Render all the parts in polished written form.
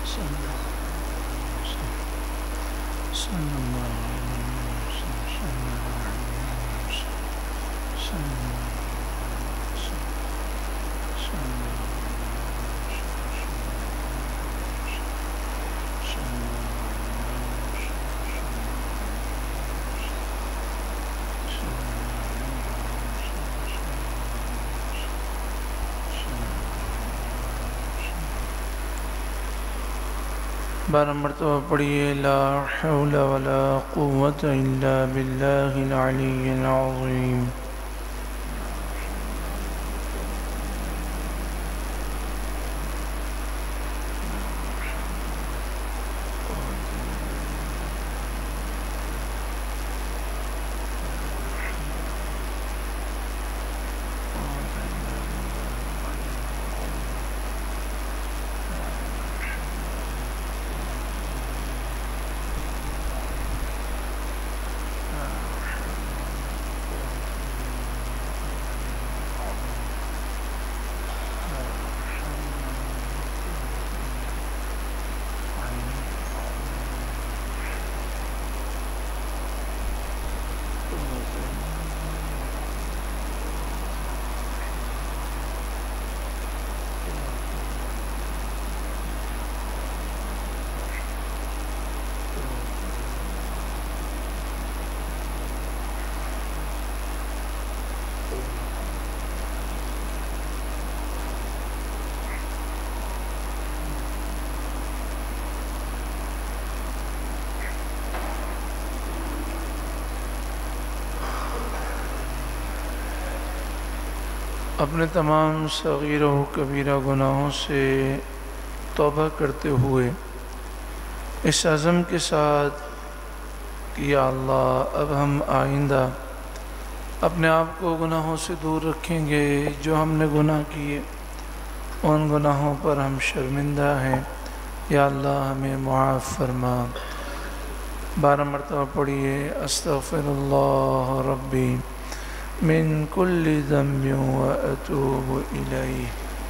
بارہ مرتبہ پڑھیے لا حول ولا قوة الا باللہ العلی العظیم۔ اپنے تمام صغیر و کبیرہ گناہوں سے توبہ کرتے ہوئے اس عزم کے ساتھ کہ یا اللہ اب ہم آئندہ اپنے آپ کو گناہوں سے دور رکھیں گے، جو ہم نے گناہ کیے ان گناہوں پر ہم شرمندہ ہیں، یا اللہ ہمیں معاف فرما۔ 12 مرتبہ پڑھیے استغفر اللہ ربی من کل ذنب واتوب الیہ۔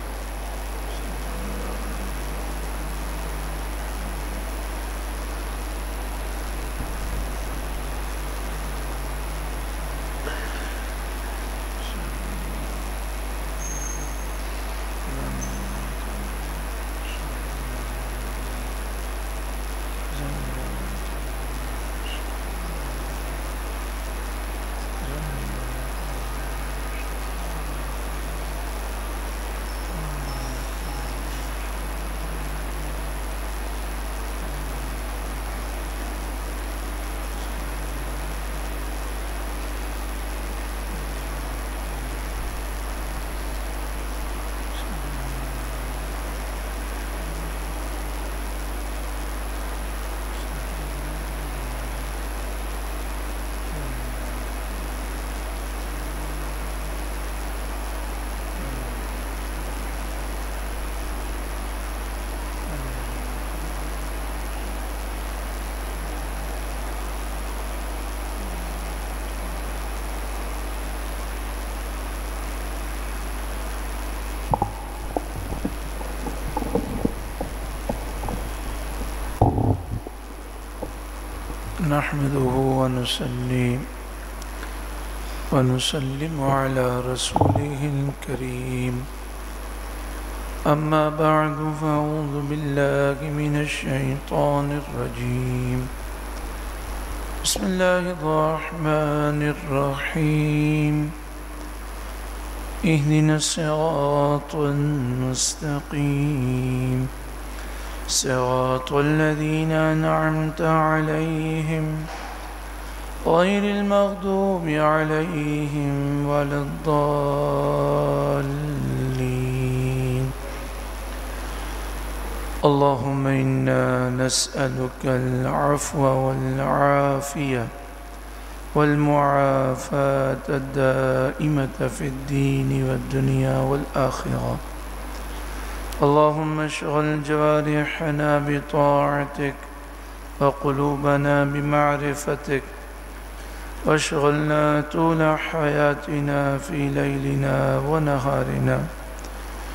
نحمده ونسلم على رسوله الكريم، أما بعد فأعوذ بالله من الشيطان الرجيم، بسم الله الرحمن الرحيم، اهدنا الصراط المستقيم، صراط الذين أنعمت عليهم غير المغضوب عليهم ولا الضالين، اللهم إنا نسألك العفو والعافية والمعافاة الدائمة في الدين والدنيا والآخرة، اللهم اشغل جوارحنا بطاعتك وقلوبنا بمعرفتك، واشغلنا طول حياتنا في ليلنا ونهارنا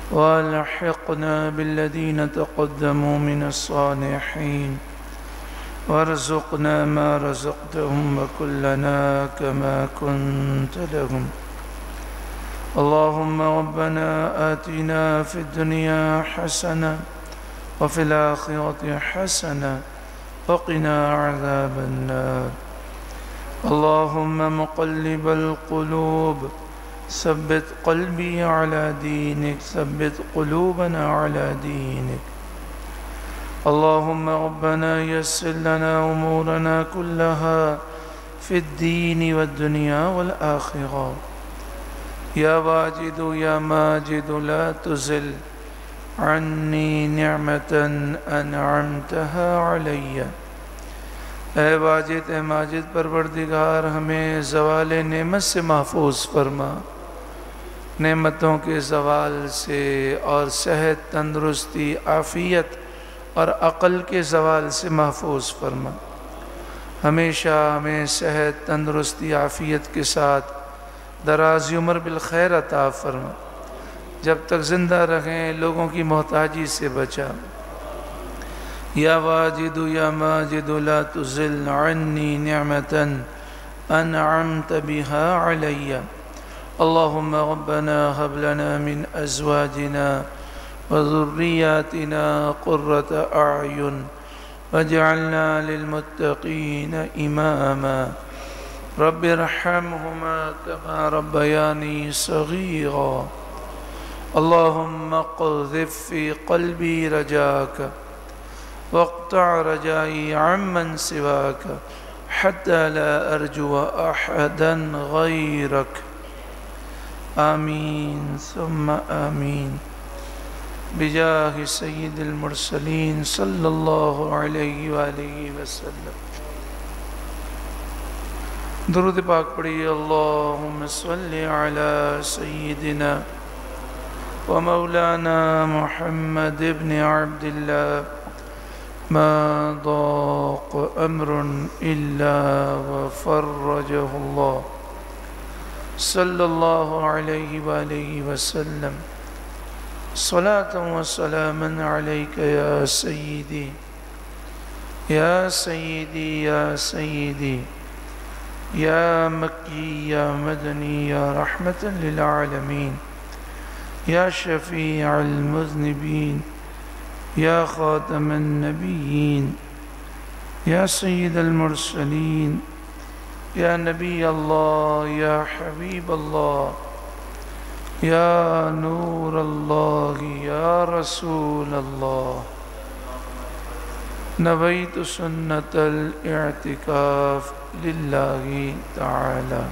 والحقنا بالذين تقدموا من الصالحين وارزقنا ما رزقتهم وكلنا كما كنت لهم. اللهم ربنا آتنا في الدنيا حسنة وفي الآخرة حسنة وقنا عذاب النار. اللهم مقلب القلوب ثبت قلبي على دينك، ثبت قلوبنا على دينك. اللهم ربنا يسر لنا أمورنا كلها في الدين والدنيا والآخرة. يا واجد يا ماجد لا تزل عني نعمة أنعمتها علي. اے واجد اے ماجد پروردگار ہمیں زوال نعمت سے محفوظ فرما، نعمتوں کے زوال سے اور صحت، تندرستی، عافیت اور عقل کے زوال سے محفوظ فرما. ہمیشہ ہمیں صحت، تندرستی، عافیت کے ساتھ دراز عمر بالخیر عطا فرما. جب تک زندہ رہیں لوگوں کی محتاجی سے بچا. یا واجد یا ماجد لا تزل عني نعمة أنعمت بها علي. اللهم ربنا هب لنا من أزواجنا وذرياتنا قرة أعين واجعلنا للمتقين إماما. رب ارحمهما كما ربياني صغيرا. اللهم اقذف في قلبي رجاك واقطع رجائي عمن سواك حتى لا أرجو أحدا غيرك. آمين ثم آمين بجاه سيد المرسلين صلى الله عليه وآله وسلم. درود پاک پڑھیے. اللهم صل على سيدنا ومولانا محمد بن عبد الله ما ضاق أمر إلا وفرجه الله صلى الله عليه وآله وسلم. صلاة وسلاما عليك يا سيدي يا سيدي يا سيدي يا مكي يا مدني يا رحمة للعالمين يا شفيع المذنبين يا خاتم النبيين يا سيد المرسلين يا نبي الله يا حبيب الله يا نور الله يا رسول الله. نويت سنة الاعتكاف لله تعالى.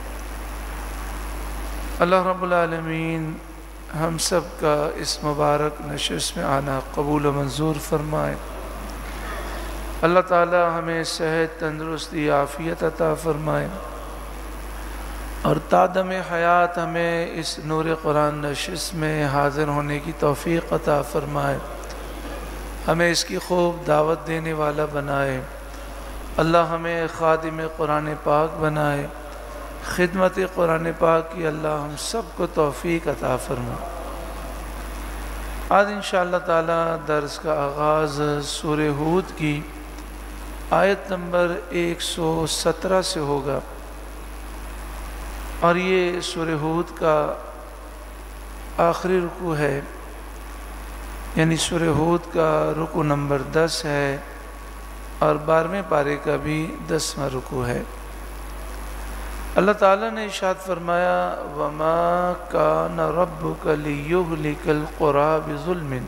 اللہ رب العالمین ہم سب کا اس مبارک نشست میں آنا قبول و منظور فرمائے. اللہ تعالی ہمیں صحت، تندرستی، عافیت عطا فرمائے اور تادم حیات ہمیں اس نور قرآن نشست میں حاضر ہونے کی توفیق عطا فرمائے. ہمیں اس کی خوب دعوت دینے والا بنائے. اللہ ہمیں خادم قرآن پاک بنائے. خدمت قرآن پاک کی اللہ ہم سب کو توفیق عطا فرما. آج انشاءاللہ تعالی درس کا آغاز سورہ ہود کی آیت نمبر 117 سے ہوگا اور یہ سورہ ہود کا آخری رکوع ہے، یعنی سورہ ہود کا رکوع نمبر 10 ہے اور 12ویں پارے کا بھی 10واں رکوع ہے. اللہ تعالیٰ نے ارشاد فرمایا وَمَا كَانَ رَبُّكَ لِيُهْلِكَ الْقُرَىٰ بِظُلْمٍ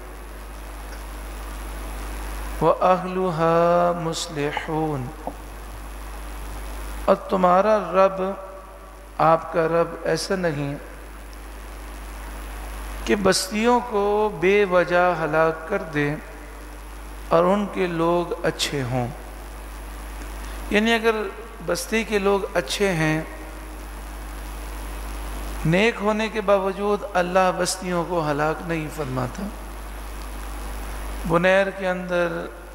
وَأَهْلُهَا مُصْلِحُونَ. اور تمہارا رب، آپ کا رب ایسا نہیں کہ بستیوں کو بے وجہ ہلاک کر دے اور ان کے لوگ اچھے ہوں. یعنی اگر بستی کے لوگ اچھے ہیں، نیک ہونے کے باوجود اللہ بستیوں کو ہلاک نہیں فرماتا. بنیر کے اندر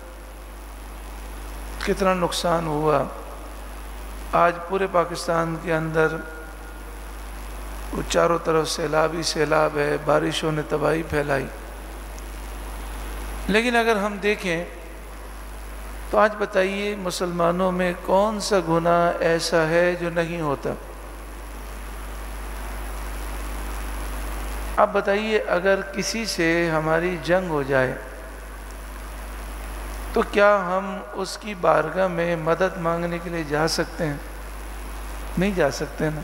کتنا نقصان ہوا. آج پورے پاکستان کے اندر وہ چاروں طرف سیلاب ہی سیلاب ہے، بارشوں نے تباہی پھیلائی۔ لیکن اگر ہم دیکھیں تو آج بتائیے مسلمانوں میں کون سا گناہ ایسا ہے جو نہیں ہوتا؟ اب بتائیے اگر کسی سے ہماری جنگ ہو جائے تو کیا ہم اس کی بارگاہ میں مدد مانگنے کے لیے جا سکتے ہیں؟ نہیں جا سکتے نا۔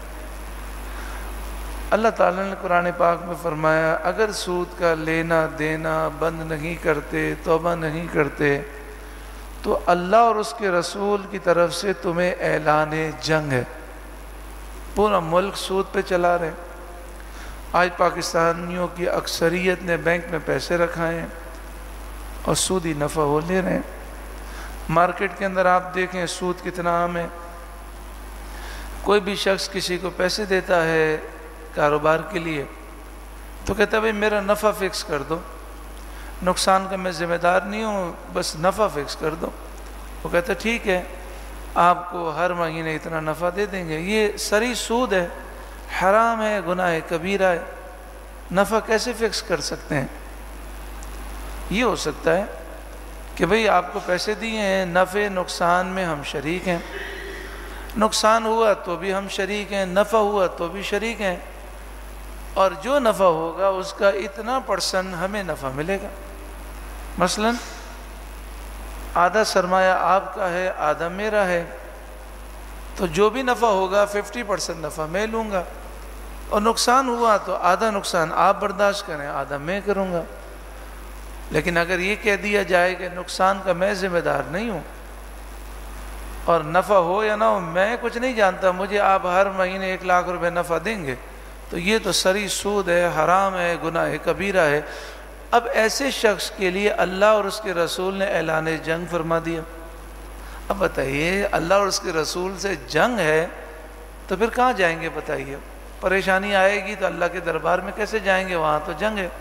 اللہ تعالیٰ نے قرآن پاک میں فرمایا اگر سود کا لینا دینا بند نہیں کرتے، توبہ نہیں کرتے، تو اللہ اور اس کے رسول کی طرف سے تمہیں اعلان جنگ ہے۔ پورا ملک سود پہ چلا رہے۔ آج پاکستانیوں کی اکثریت نے بینک میں پیسے رکھائے ہیں اور سودی نفع وہ لے رہے ہیں۔ مارکیٹ کے اندر آپ دیکھیں سود کتنا عام ہے۔ کوئی بھی شخص کسی کو پیسے دیتا ہے کاروبار کے لیے تو کہتا ہے بھئی میرا نفع فکس کر دو، نقصان کا میں ذمہ دار نہیں ہوں، بس نفع فکس کر دو۔ وہ کہتا ہے ٹھیک ہے، آپ کو ہر مہینے اتنا نفع دے دیں گے۔ یہ سری سود ہے، حرام ہے، گناہ کبیرہ ہے۔ نفع کیسے فکس کر سکتے ہیں؟ یہ ہو سکتا ہے کہ بھئی آپ کو پیسے دیے ہیں، نفع نقصان میں ہم شریک ہیں، نقصان ہوا تو بھی ہم شریک ہیں، نفع ہوا تو بھی شریک ہیں، اور جو نفع ہوگا اس کا اتنا % ہمیں نفع ملے گا۔ مثلا آدھا سرمایہ آپ کا ہے، آدھا میرا ہے، تو جو بھی نفع ہوگا 50% نفع میں لوں گا، اور نقصان ہوا تو آدھا نقصان آپ برداشت کریں، آدھا میں کروں گا۔ لیکن اگر یہ کہہ دیا جائے کہ نقصان کا میں ذمہ دار نہیں ہوں، اور نفع ہو یا نہ ہو میں کچھ نہیں جانتا، مجھے آپ ہر مہینے 1 لاکھ روپے نفع دیں گے، تو یہ تو سری سود ہے، حرام ہے، گناہ کبیرہ ہے۔ اب ایسے شخص کے لیے اللہ اور اس کے رسول نے اعلان جنگ فرما دیا۔ اب بتائیے اللہ اور اس کے رسول سے جنگ ہے تو پھر کہاں جائیں گے؟ بتائیے، پریشانی آئے گی تو اللہ کے دربار میں کیسے جائیں گے؟ وہاں تو جنگ ہے۔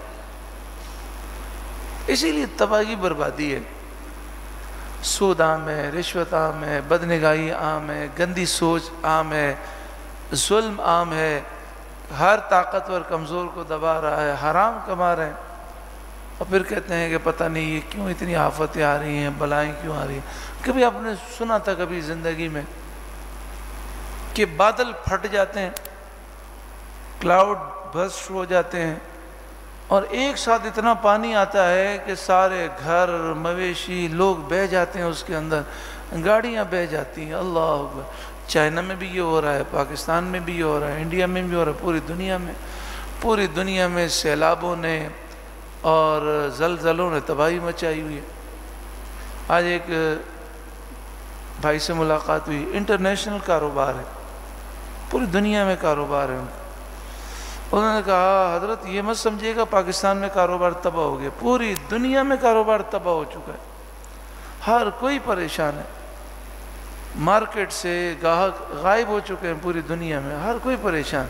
اسی لیے تباہی بربادی ہے۔ سود عام ہے، رشوت عام ہے، بدنگاہی عام ہے، گندی سوچ عام ہے، ظلم عام ہے، ہر طاقتور کمزور کو دبا رہا ہے، حرام کما رہے ہیں، اور پھر کہتے ہیں کہ پتہ نہیں یہ کیوں اتنی آفتیں آ رہی ہیں، بلائیں کیوں آ رہی ہیں۔ کبھی آپ نے سنا تھا کبھی زندگی میں کہ بادل پھٹ جاتے ہیں، کلاؤڈ برسٹ ہو جاتے ہیں، اور ایک ساتھ اتنا پانی آتا ہے کہ سارے گھر، مویشی، لوگ بہہ جاتے ہیں اس کے اندر، گاڑیاں بہہ جاتی ہیں۔ اللہ اکبر! چائنا میں بھی یہ ہو رہا ہے، پاکستان میں بھی یہ ہو رہا ہے، انڈیا میں بھی ہو رہا ہے، پوری دنیا میں سیلابوں نے اور زلزلوں نے تباہی مچائی ہوئی ہے۔ آج ایک بھائی سے ملاقات ہوئی، انٹرنیشنل کاروبار ہے، پوری دنیا میں کاروبار ہے۔ انہوں نے کہا حضرت یہ مت سمجھیے گا پاکستان میں کاروبار تباہ ہو گیا، پوری دنیا میں کاروبار تباہ ہو چکا ہے، ہر کوئی پریشان ہے، مارکیٹ سے گاہک غائب ہو چکے ہیں، پوری دنیا میں ہر کوئی پریشان۔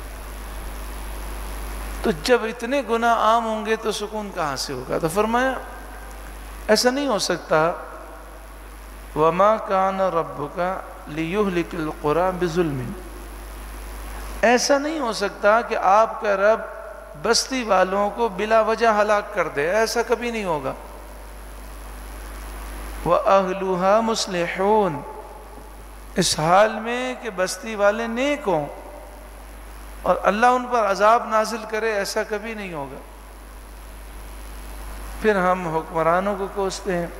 تو جب اتنے گناہ عام ہوں گے تو سکون کہاں سے ہوگا؟ تو فرمایا ایسا نہیں ہو سکتا، وَمَا كَانَ رَبُّكَ لِيُهْلِكِ الْقُرَىٰ بِظُلْمٍ، ایسا نہیں ہو سکتا کہ آپ کا رب بستی والوں کو بلا وجہ ہلاک کر دے، ایسا کبھی نہیں ہوگا۔ وَأَهْلُهَا مُصْلِحُونَ، اس حال میں کہ بستی والے نیک ہوں اور اللہ ان پر عذاب نازل کرے، ایسا کبھی نہیں ہوگا۔ پھر ہم حکمرانوں کو کوستے ہیں،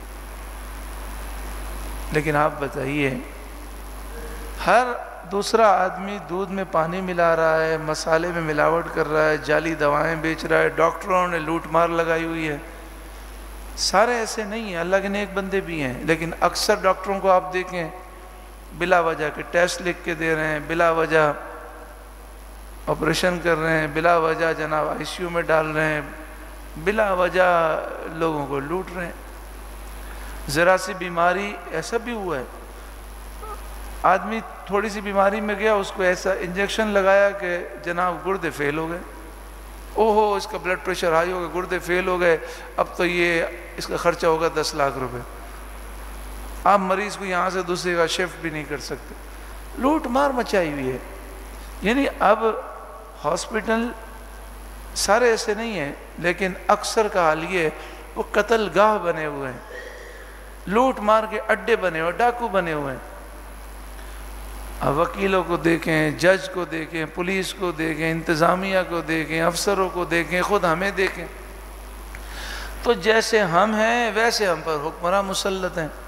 لیکن آپ بتائیے ہر دوسرا آدمی دودھ میں پانی ملا رہا ہے، مسالے میں ملاوٹ کر رہا ہے، جعلی دوائیں بیچ رہا ہے، ڈاکٹروں نے لوٹ مار لگائی ہوئی ہے۔ سارے ایسے نہیں ہیں، اللہ کے نیک بندے بھی ہیں، لیکن اکثر ڈاکٹروں کو آپ دیکھیں بلا وجہ کے ٹیسٹ لکھ کے دے رہے ہیں، بلا وجہ آپریشن کر رہے ہیں، بلا وجہ جناب آئی سی یو میں ڈال رہے ہیں، بلا وجہ لوگوں کو لوٹ رہے ہیں۔ ذرا سی بیماری ایسا بھی ہوا ہے، آدمی تھوڑی سی بیماری میں گیا، اس کو ایسا انجیکشن لگایا کہ جناب گردے فیل ہو گئے، اوہو اس کا بلڈ پریشر ہائی ہو گیا، گردے فیل ہو گئے، اب تو یہ اس کا خرچہ ہوگا 10 لاکھ روپے۔ آپ مریض کو یہاں سے دوسری جگہ شفٹ بھی نہیں کر سکتے، لوٹ مار مچائی ہوئی ہے۔ یعنی اب ہاسپٹل سارے ایسے نہیں ہیں، لیکن اکثر کا حال یہ ہے وہ قتل گاہ بنے ہوئے ہیں، لوٹ مار کے اڈے بنے ہوئے، ڈاکو بنے ہوئے ہیں۔ اب وکیلوں کو دیکھیں، جج کو دیکھیں، پولیس کو دیکھیں، انتظامیہ کو دیکھیں، افسروں کو دیکھیں، خود ہمیں دیکھیں، تو جیسے ہم ہیں ویسے ہم پر حکمراں مسلط ہیں،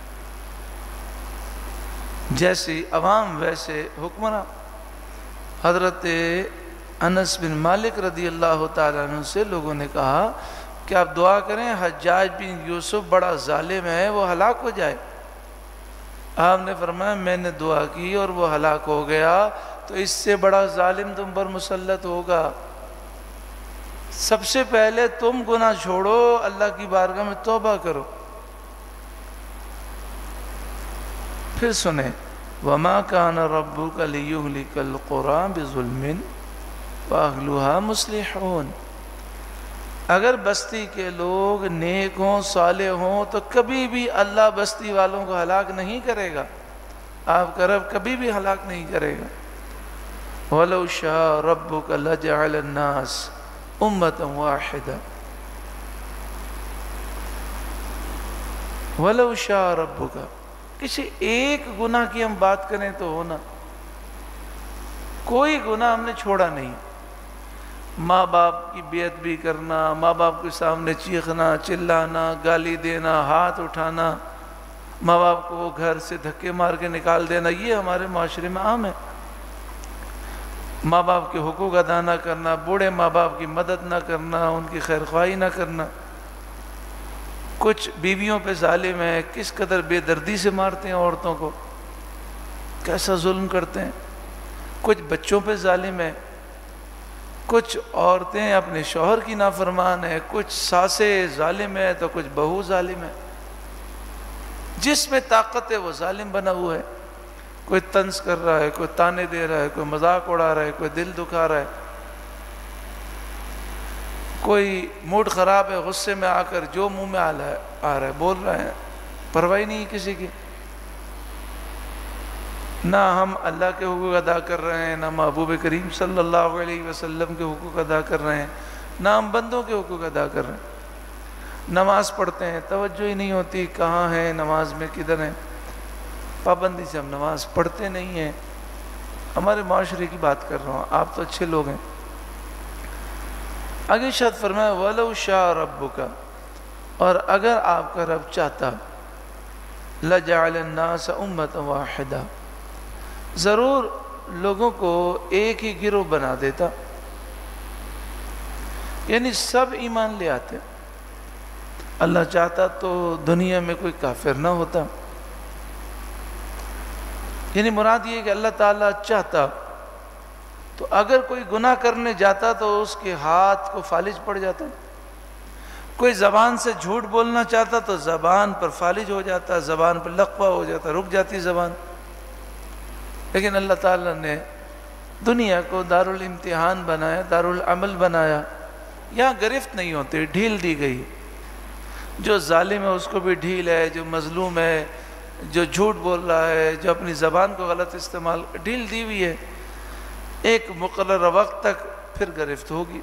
جیسی عوام ویسے حکمراں۔ حضرت انس بن مالک رضی اللہ تعالیٰ عنہ سے لوگوں نے کہا کہ آپ دعا کریں حجاج بن یوسف بڑا ظالم ہے، وہ ہلاک ہو جائے۔ آپ نے فرمایا میں نے دعا کی اور وہ ہلاک ہو گیا، تو اس سے بڑا ظالم تم پر مسلط ہوگا۔ سب سے پہلے تم گناہ چھوڑو، اللہ کی بارگاہ میں توبہ کرو۔ پھر سنیں وَمَا كَانَ رَبُّكَ لِيُهْلِكَ الْقُرَىٰ بِظُلْمٍ وَأَهْلُهَا مُصْلِحُونَ۔ اگر بستی کے لوگ نیک ہوں، صالح ہوں، تو کبھی بھی اللہ بستی والوں کو ہلاک نہیں کرے گا، آپ کا رب کبھی بھی ہلاک نہیں کرے گا۔ وَلَوْ شَاءَ رَبُّكَ لَجَعَلَ النَّاسَ أُمَّةً وَاحِدَةً۔ وَلَوْ شَاءَ رَبُّكَ، کسی ایک گناہ کی ہم بات کریں تو ہونا، کوئی گناہ ہم نے چھوڑا نہیں۔ ماں باپ کی بیعت بھی کرنا، ماں باپ کے سامنے چیخنا، چلانا، گالی دینا، ہاتھ اٹھانا، ماں باپ کو گھر سے دھکے مار کے نکال دینا، یہ ہمارے معاشرے میں عام ہے۔ ماں باپ کے حقوق ادا نہ کرنا، بوڑھے ماں باپ کی مدد نہ کرنا، ان کی خیر خواہی نہ کرنا۔ کچھ بیویوں پہ ظالم ہیں، کس قدر بے دردی سے مارتے ہیں عورتوں کو، کیسا ظلم کرتے ہیں۔ کچھ بچوں پہ ظالم ہیں، کچھ عورتیں اپنے شوہر کی نافرمان ہیں، کچھ ساسیں ظالم ہیں تو کچھ بہو ظالم ہے۔ جس میں طاقت ہے وہ ظالم بنا ہوا ہے، کوئی طنز کر رہا ہے، کوئی تانے دے رہا ہے، کوئی مذاق اڑا رہا ہے، کوئی دل دکھا رہا ہے، کوئی موڈ خراب ہے، غصے میں آ کر جو منہ میں آ رہا ہے بول رہے ہیں، پرواہ نہیں کسی کی۔ نہ ہم اللہ کے حقوق ادا کر رہے ہیں، نہ محبوب کریم صلی اللہ علیہ وسلم کے حقوق ادا کر رہے ہیں، نہ ہم بندوں کے حقوق ادا کر رہے ہیں۔ نماز پڑھتے ہیں، توجہ ہی نہیں ہوتی کہاں ہیں، نماز میں کدھر ہیں، پابندی سے ہم نماز پڑھتے نہیں ہیں۔ ہمارے معاشرے کی بات کر رہا ہوں، آپ تو اچھے لوگ ہیں۔ آگے ارشاد فرمایا وَلَوْ شَاءَ رَبُّكَ، اور اگر آپ کا رب چاہتا لَجَعَلَ النَّاسَ أُمَّةً وَاحِدَةً، ضرور لوگوں کو ایک ہی گروہ بنا دیتا، یعنی سب ایمان لے آتے۔ اللہ چاہتا تو دنیا میں کوئی کافر نہ ہوتا، یعنی مراد یہ کہ اللہ تعالیٰ چاہتا تو اگر کوئی گناہ کرنے جاتا تو اس کے ہاتھ کو فالج پڑ جاتا، کوئی زبان سے جھوٹ بولنا چاہتا تو زبان پر فالج ہو جاتا، زبان پر لقوہ ہو جاتا، رک جاتی زبان۔ لیکن اللہ تعالیٰ نے دنیا کو دارالامتحان بنایا، دارالعمل بنایا، یہاں گرفت نہیں ہوتے، ڈھیل دی گئی۔ جو ظالم ہے اس کو بھی ڈھیل ہے، جو مظلوم ہے، جو جھوٹ بول رہا ہے، جو اپنی زبان کو غلط استعمال، ڈھیل دی ہوئی ہے، ایک مقررہ وقت تک پھر گرفت ہوگی۔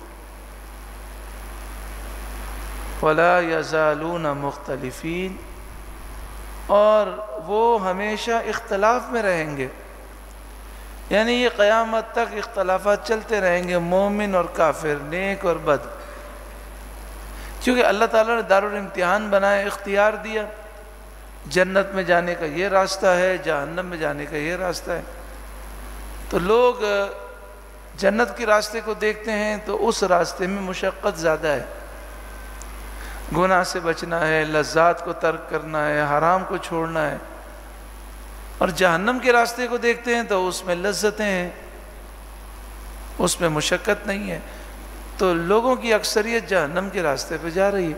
وَلَا يَزَالُونَ مُخْتَلِفِينَ، اور وہ ہمیشہ اختلاف میں رہیں گے، یعنی یہ قیامت تک اختلافات چلتے رہیں گے، مومن اور کافر، نیک اور بد، کیونکہ اللہ تعالیٰ نے دارالامتحان بنایا، اختیار دیا، جنت میں جانے کا یہ راستہ ہے، جہنم میں جانے کا یہ راستہ ہے۔ تو لوگ جنت کے راستے کو دیکھتے ہیں تو اس راستے میں مشقت زیادہ ہے، گناہ سے بچنا ہے، لذات کو ترک کرنا ہے، حرام کو چھوڑنا ہے، اور جہنم کے راستے کو دیکھتے ہیں تو اس میں لذتیں ہیں، اس میں مشقت نہیں ہے۔ تو لوگوں کی اکثریت جہنم کے راستے پہ جا رہی ہے۔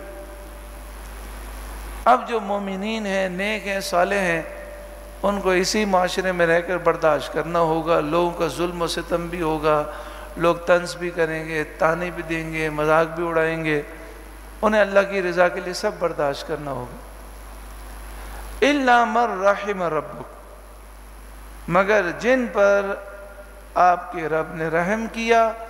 اب جو مومنین ہیں، نیک ہیں، صالح ہیں، ان کو اسی معاشرے میں رہ کر برداشت کرنا ہوگا، لوگوں کا ظلم و ستم بھی ہوگا، لوگ طنز بھی کریں گے، تانے بھی دیں گے، مذاق بھی اڑائیں گے، انہیں اللہ کی رضا کے لیے سب برداشت کرنا ہوگا۔ إِلَّا مَن رَحِمَ رَبُّكَ، مگر جن پر آپ کے رب نے رحم کیا،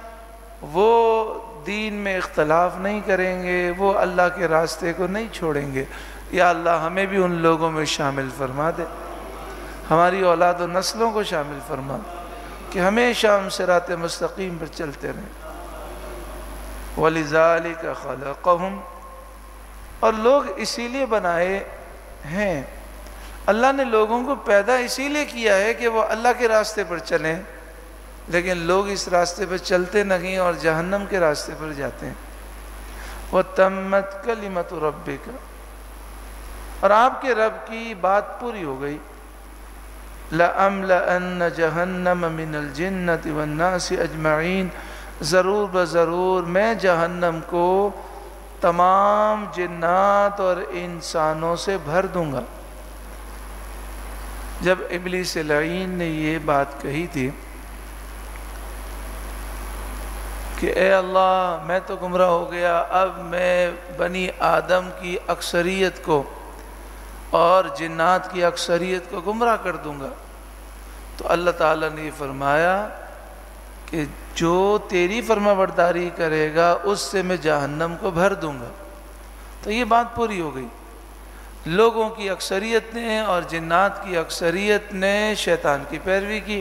وہ دین میں اختلاف نہیں کریں گے، وہ اللہ کے راستے کو نہیں چھوڑیں گے۔ یا اللہ ہمیں بھی ان لوگوں میں شامل فرما دے، ہماری اولاد و نسلوں کو شامل فرما دے کہ ہمیشہ ہم صراط مستقیم پر چلتے رہیں۔ وَلِذَٰلِكَ خَلَقَهُمْ، اور لوگ اسی لیے بنائے ہیں، اللہ نے لوگوں کو پیدا اسی لیے کیا ہے کہ وہ اللہ کے راستے پر چلیں، لیکن لوگ اس راستے پر چلتے نہیں اور جہنم کے راستے پر جاتے ہیں۔ وَتَمَّتْ كَلِمَةُ رَبِّكَ، اور آپ کے رب کی بات پوری ہو گئی۔ لَأَمْلَأَنَّ جَهَنَّمَ مِنَ الْجِنَّةِ وَالنَّاسِ أَجْمَعِينَ، ضرور بضرور میں جہنم کو تمام جنات اور انسانوں سے بھر دوں گا۔ جب ابلیس لعین نے یہ بات کہی تھی کہ اے اللہ میں تو گمراہ ہو گیا، اب میں بنی آدم کی اکثریت کو اور جنات کی اکثریت کو گمراہ کر دوں گا، تو اللہ تعالیٰ نے یہ فرمایا کہ جو تیری فرما برداری کرے گا اس سے میں جہنم کو بھر دوں گا۔ تو یہ بات پوری ہو گئی، لوگوں کی اکثریت نے اور جنات کی اکثریت نے شیطان کی پیروی کی۔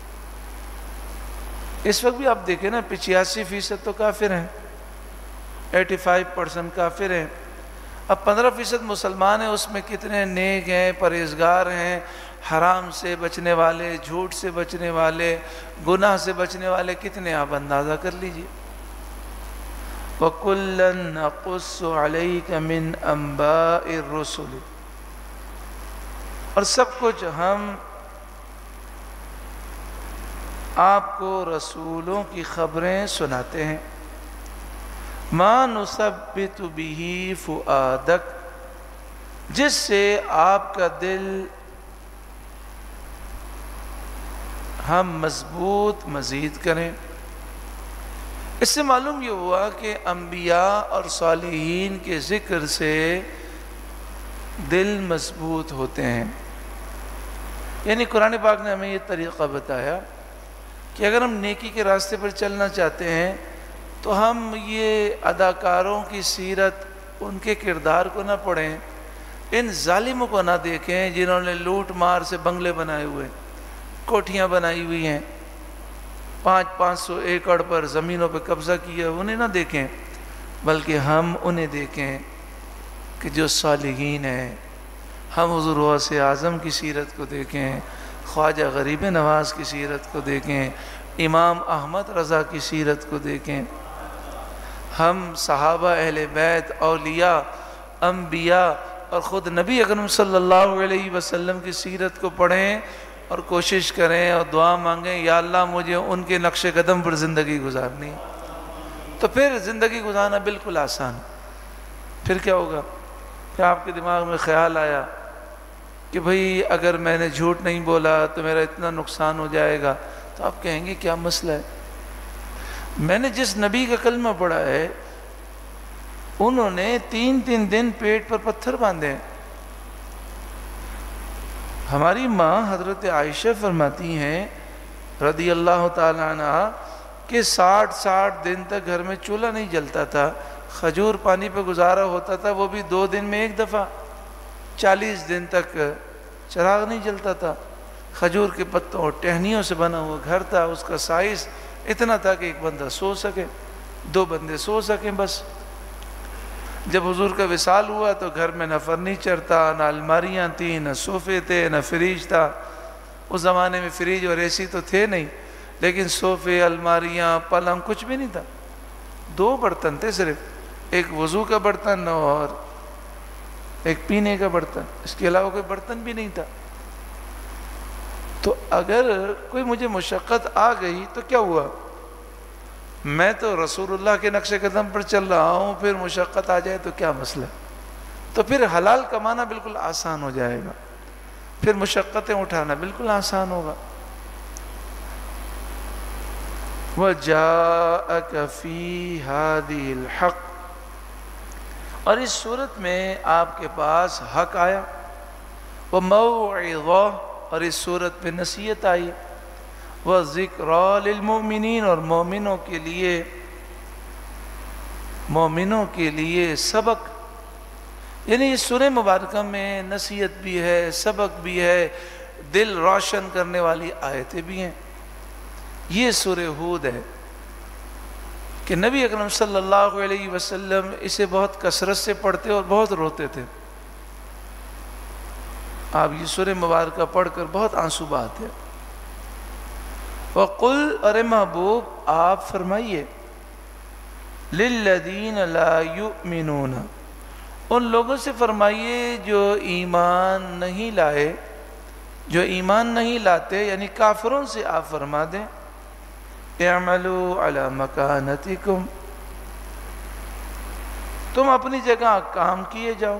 اس وقت بھی آپ دیکھیں نا 85% تو کافر ہیں، 85% کافر ہیں، اب 15% مسلمان ہیں، اس میں کتنے نیک ہیں، پرہیزگار ہیں، حرام سے بچنے والے، جھوٹ سے بچنے والے، گناہ سے بچنے والے کتنے، آپ اندازہ کر لیجئے۔ وَكُلًّا نَقُصُّ عَلَيْكَ مِنْ أَنْبَاءِ الرُّسُلِ، اور سب کچھ ہم آپ کو رسولوں کی خبریں سناتے ہیں۔ مَا نُثَبِّتُ بِهِ فُؤَادَكَ، جس سے آپ کا دل ہم مضبوط مزید کریں۔ اس سے معلوم یہ ہوا کہ انبیاء اور صالحین کے ذکر سے دل مضبوط ہوتے ہیں۔ یعنی قرآن پاک نے ہمیں یہ طریقہ بتایا کہ اگر ہم نیکی کے راستے پر چلنا چاہتے ہیں تو ہم یہ اداکاروں کی سیرت، ان کے کردار کو نہ پڑھیں، ان ظالموں کو نہ دیکھیں جنہوں نے لوٹ مار سے بنگلے بنائے ہوئے، کوٹھیاں بنائی ہوئی ہیں، 500 ایکڑ پر زمینوں پہ قبضہ کیا، انہیں نہ دیکھیں، بلکہ ہم انہیں دیکھیں کہ جو صالحین ہیں۔ ہم حضور غوث اعظم کی سیرت کو دیکھیں، خواجہ غریب نواز کی سیرت کو دیکھیں، امام احمد رضا کی سیرت کو دیکھیں، ہم صحابہ اہل بیت، اولیاء، انبیاء اور خود نبی اکرم صلی اللہ علیہ وسلم کی سیرت کو پڑھیں اور کوشش کریں اور دعا مانگیں، یا اللہ مجھے ان کے نقش قدم پر زندگی گزارنی۔ تو پھر زندگی گزارنا بالکل آسان۔ پھر کیا ہوگا؟ پھر آپ کے دماغ میں خیال آیا کہ بھئی اگر میں نے جھوٹ نہیں بولا تو میرا اتنا نقصان ہو جائے گا، تو آپ کہیں گے کیا مسئلہ ہے؟ میں نے جس نبی کا کلمہ پڑھا ہے انہوں نے 3 دن پیٹ پر پتھر باندھے۔ ہماری ماں حضرت عائشہ فرماتی ہیں رضی اللہ تعالیٰ عنہ کہ 60 دن تک گھر میں چولہا نہیں جلتا تھا، کھجور پانی پہ گزارا ہوتا تھا، وہ بھی 2 دن میں ایک دفعہ، 40 دن تک چراغ نہیں جلتا تھا، کھجور کے پتوں اور ٹہنیوں سے بنا ہوا گھر تھا، اس کا سائز اتنا تھا کہ ایک بندہ سو سکے، 2 بندے سو سکیں بس۔ جب حضور کا وصال ہوا تو گھر میں نہ فرنیچر تھا، نہ الماریاں تھیں، نہ صوفے تھے، نہ فریج تھا۔ اس زمانے میں فریج اور اے سی تو تھے نہیں، لیکن صوفے، الماریاں، پلنگ کچھ بھی نہیں تھا۔ 2 برتن تھے صرف، ایک وضو کا برتن اور ایک پینے کا برتن، اس کے علاوہ کوئی برتن بھی نہیں تھا۔ تو اگر کوئی مجھے مشقت آ گئی تو کیا ہوا؟ میں تو رسول اللہ کے نقش قدم پر چل رہا ہوں، پھر مشقت آ جائے تو کیا مسئلہ؟ تو پھر حلال کمانا بالکل آسان ہو جائے گا، پھر مشقتیں اٹھانا بالکل آسان ہوگا۔ وَجَاءَكَ فِي هَذِهِ الْحَقِّ، اور اس صورت میں آپ کے پاس حق آیا، وَمَوْعِظَةٌ، اور اس صورت میں نصیحت آئی، وَذِكْرَى لِلْمُؤْمِنِينَ، اور مومنوں کے لیے مومنوں کے لیے سبق، یعنی اس سورہ مبارکہ میں نصیحت بھی ہے، سبق بھی ہے، دل روشن کرنے والی آیتیں بھی ہیں۔ یہ سورہ ہود ہے کہ نبی اکرم صلی اللہ علیہ وسلم اسے بہت کثرت سے پڑھتے اور بہت روتے تھے۔ آپ یہ سورہ مبارکہ پڑھ کر بہت آنسو بہاتے ہیں۔ وَقُلْ، ارے محبوب آپ فرمائیے، لِلَّذِينَ لَا يُؤْمِنُونَ، ان لوگوں سے فرمائیے جو ایمان نہیں لائے، جو ایمان نہیں لاتے، یعنی کافروں سے آپ فرما دیں، اعملوا علی مکانتکم، تم اپنی جگہ کام کیے جاؤ۔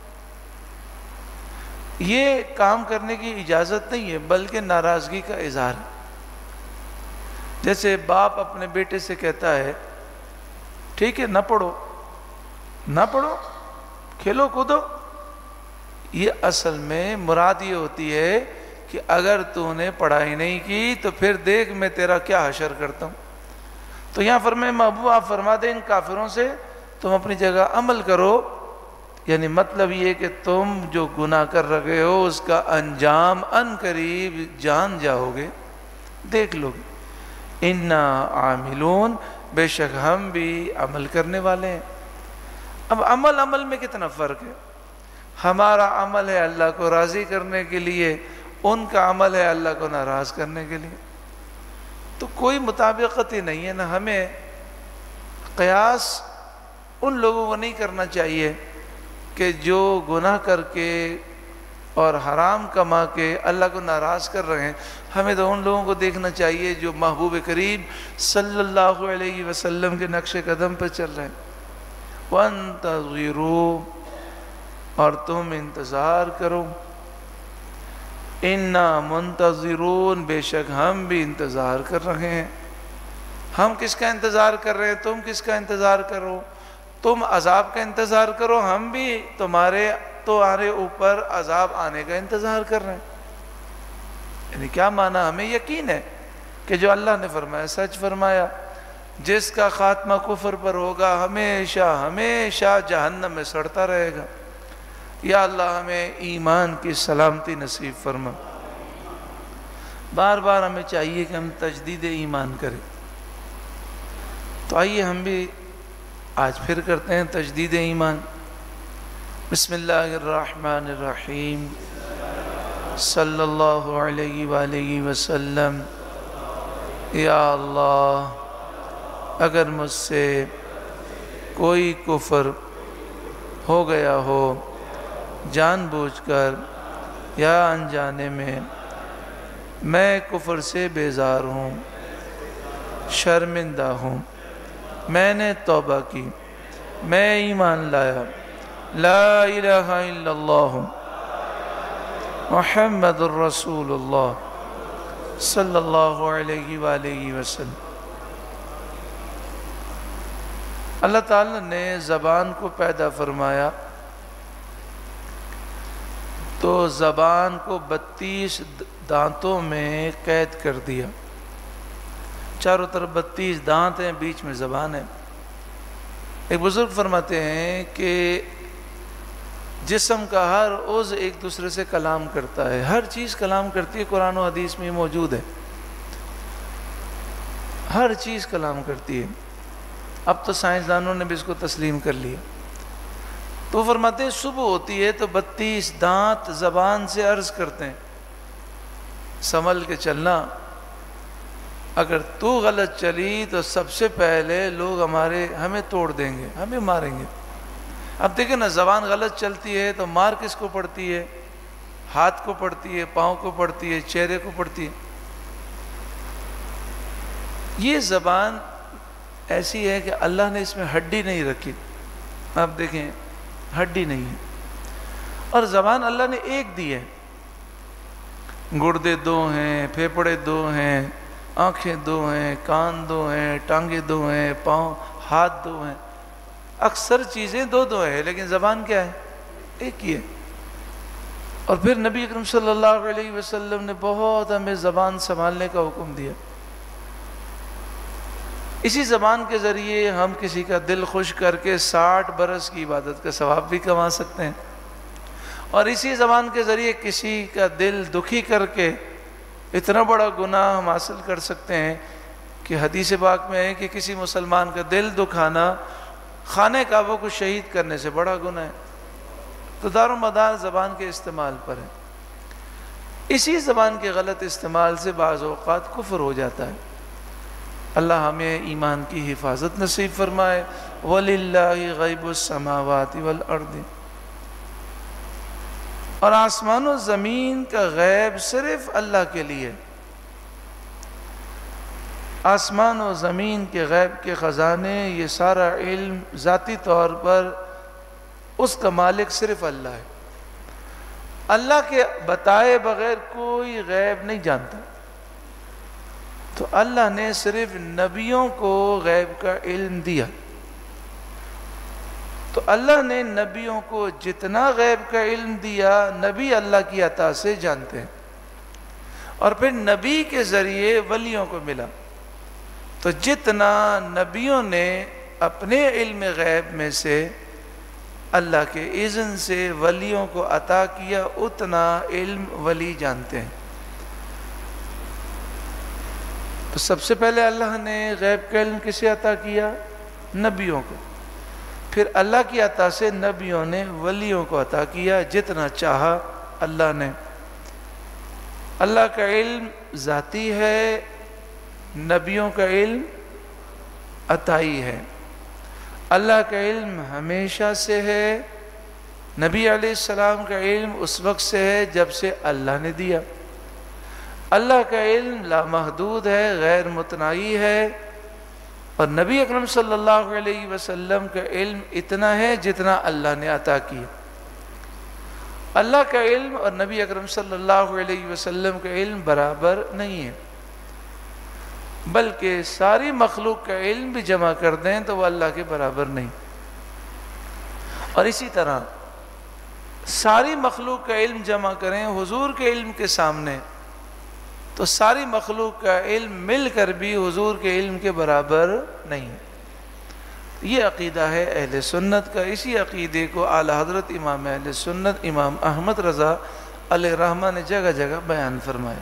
یہ کام کرنے کی اجازت نہیں ہے بلکہ ناراضگی کا اظہار ہے۔ جیسے باپ اپنے بیٹے سے کہتا ہے ٹھیک ہے نہ پڑھو، کھیلو کودو، یہ اصل میں مراد یہ ہوتی ہے کہ اگر تو نے پڑھائی نہیں کی تو پھر دیکھ میں تیرا کیا حشر کرتا ہوں۔ تو یہاں فرمائے محبوب آپ فرما دیں ان کافروں سے تم اپنی جگہ عمل کرو، یعنی مطلب یہ کہ تم جو گناہ کر رہے ہو اس کا انجام ان قریب جان جاؤ گے، دیکھ لو گے۔ اِنَّا عَامِلُونَ، بے شک ہم بھی عمل کرنے والے ہیں۔ اب عمل میں کتنا فرق ہے؟ ہمارا عمل ہے اللہ کو راضی کرنے کے لیے، ان کا عمل ہے اللہ کو ناراض کرنے کے لیے، تو کوئی مطابقت ہی نہیں ہے نا۔ ہمیں قیاس ان لوگوں کو نہیں کرنا چاہیے کہ جو گناہ کر کے اور حرام کما کے اللہ کو ناراض کر رہے ہیں، ہمیں تو ان لوگوں کو دیکھنا چاہیے جو محبوب کریم صلی اللہ علیہ وسلم کے نقش قدم پر چل رہے ہیں۔ وَانْتَظِرُوا، اور تم انتظار کرو۔ اِنَّا مُنْتَظِرُونَ، بے شک ہم بھی انتظار کر رہے ہیں۔ ہم کس کا انتظار کر رہے ہیں؟ تم کس کا انتظار کرو؟ تم عذاب کا انتظار کرو، ہم بھی تمہارے اوپر عذاب آنے کا انتظار کر رہے ہیں۔ یعنی کیا معنی؟ ہمیں یقین ہے کہ جو اللہ نے فرمایا سچ فرمایا، جس کا خاتمہ کفر پر ہوگا ہمیشہ جہنم میں سڑتا رہے گا۔ یا اللہ ہمیں ایمان کی سلامتی نصیب فرما۔ بار بار ہمیں چاہیے کہ ہم تجدید ایمان کریں، تو آئیے ہم بھی آج پھر کرتے ہیں تجدید ایمان۔ بسم اللہ الرحمن الرحیم، صلی اللہ علیہ وآلہ وسلم۔ یا اللہ، اگر مجھ سے کوئی کفر ہو گیا ہو جان بوجھ کر یا انجانے میں کفر سے بیزار ہوں، شرمندہ ہوں، میں نے توبہ کی، میں ایمان لایا، لا الہ الا اللہ محمد الرسول اللہ صلی اللہ علیہ وآلہ وسلم۔ اللہ تعالیٰ نے زبان کو پیدا فرمایا تو زبان کو 32 دانتوں میں قید کر دیا۔ چاروں طرف 32 دانت ہیں، بیچ میں زبان ہے۔ ایک بزرگ فرماتے ہیں کہ جسم کا ہر عضو ایک دوسرے سے کلام کرتا ہے، ہر چیز کلام کرتی ہے، قرآن و حدیث میں موجود ہے، ہر چیز کلام کرتی ہے۔ اب تو سائنسدانوں نے بھی اس کو تسلیم کر لیا۔ تو فرماتے ہیں صبح ہوتی ہے تو 32 دانت زبان سے عرض کرتے ہیں سنبھل کے چلنا، اگر تو غلط چلی تو سب سے پہلے لوگ ہمیں توڑ دیں گے، ہمیں ماریں گے۔ اب دیکھیں نا، زبان غلط چلتی ہے تو مار کس کو پڑتی ہے؟ ہاتھ کو پڑتی ہے، پاؤں کو پڑتی ہے، چہرے کو پڑتی ہے۔ یہ زبان ایسی ہے کہ اللہ نے اس میں ہڈی نہیں رکھی۔ آپ دیکھیں ہڈی نہیں ہے، اور زبان اللہ نے ایک دی ہے۔ گردے 2 ہیں، پھیپھڑے 2 ہیں، آنکھیں 2 ہیں، کان 2 ہیں، ٹانگیں 2 ہیں، پاؤں ہاتھ 2 ہیں۔ اکثر چیزیں 2 ہیں، لیکن زبان کیا ہے؟ ایک ہی ہے۔ اور پھر نبی اکرم صلی اللہ علیہ وسلم نے بہت ہمیں زبان سنبھالنے کا حکم دیا۔ اسی زبان کے ذریعے ہم کسی کا دل خوش کر کے 60 برس کی عبادت کا ثواب بھی کما سکتے ہیں، اور اسی زبان کے ذریعے کسی کا دل دکھی کر کے اتنا بڑا گناہ ہم حاصل کر سکتے ہیں کہ حدیث پاک میں ہے کہ کسی مسلمان کا دل دکھانا خانہ کعبہ کو شہید کرنے سے بڑا گناہ ہے۔ تو دار و مدار زبان کے استعمال پر ہے۔ اسی زبان کے غلط استعمال سے بعض اوقات کفر ہو جاتا ہے۔ اللہ ہمیں ایمان کی حفاظت نصیب فرمائے۔ وَلِلَّهِ غَيْبُ السَّمَاوَاتِ وَالْأَرْضِ، اور آسمان و زمین کا غیب صرف اللہ کے لیے۔ آسمان و زمین کے غیب کے خزانے، یہ سارا علم ذاتی طور پر اس کا مالک صرف اللہ ہے۔ اللہ کے بتائے بغیر کوئی غیب نہیں جانتا۔ تو اللہ نے صرف نبیوں کو غیب کا علم دیا۔ تو اللہ نے نبیوں کو جتنا غیب کا علم دیا، نبی اللہ کی عطا سے جانتے ہیں، اور پھر نبی کے ذریعے ولیوں کو ملا۔ تو جتنا نبیوں نے اپنے علم غیب میں سے اللہ کے اذن سے ولیوں کو عطا کیا، اتنا علم ولی جانتے ہیں۔ تو سب سے پہلے اللہ نے غیب کا علم کسے عطا کیا؟ نبیوں کو۔ پھر اللہ کی عطا سے نبیوں نے ولیوں کو عطا کیا جتنا چاہا اللہ نے۔ اللہ کا علم ذاتی ہے، نبیوں کا علم عطائی ہے۔ اللہ کا علم ہمیشہ سے ہے، نبی علیہ السلام کا علم اس وقت سے ہے جب سے اللہ نے دیا۔ اللہ کا علم لامحدود ہے، غیر متناہی ہے، اور نبی اکرم صلی اللہ علیہ وسلم کا علم اتنا ہے جتنا اللہ نے عطا کیا۔ اللہ کا علم اور نبی اکرم صلی اللہ علیہ وسلم کا علم برابر نہیں ہے، بلکہ ساری مخلوق کا علم بھی جمع کر دیں تو وہ اللہ کے برابر نہیں۔ اور اسی طرح ساری مخلوق کا علم جمع کریں حضور کے علم کے سامنے تو ساری مخلوق کا علم مل کر بھی حضور کے علم کے برابر نہیں۔ یہ عقیدہ ہے اہل سنت کا۔ اسی عقیدے کو اعلی حضرت امام اہل سنت امام احمد رضا علیہ رحمہ نے جگہ جگہ بیان فرمایا۔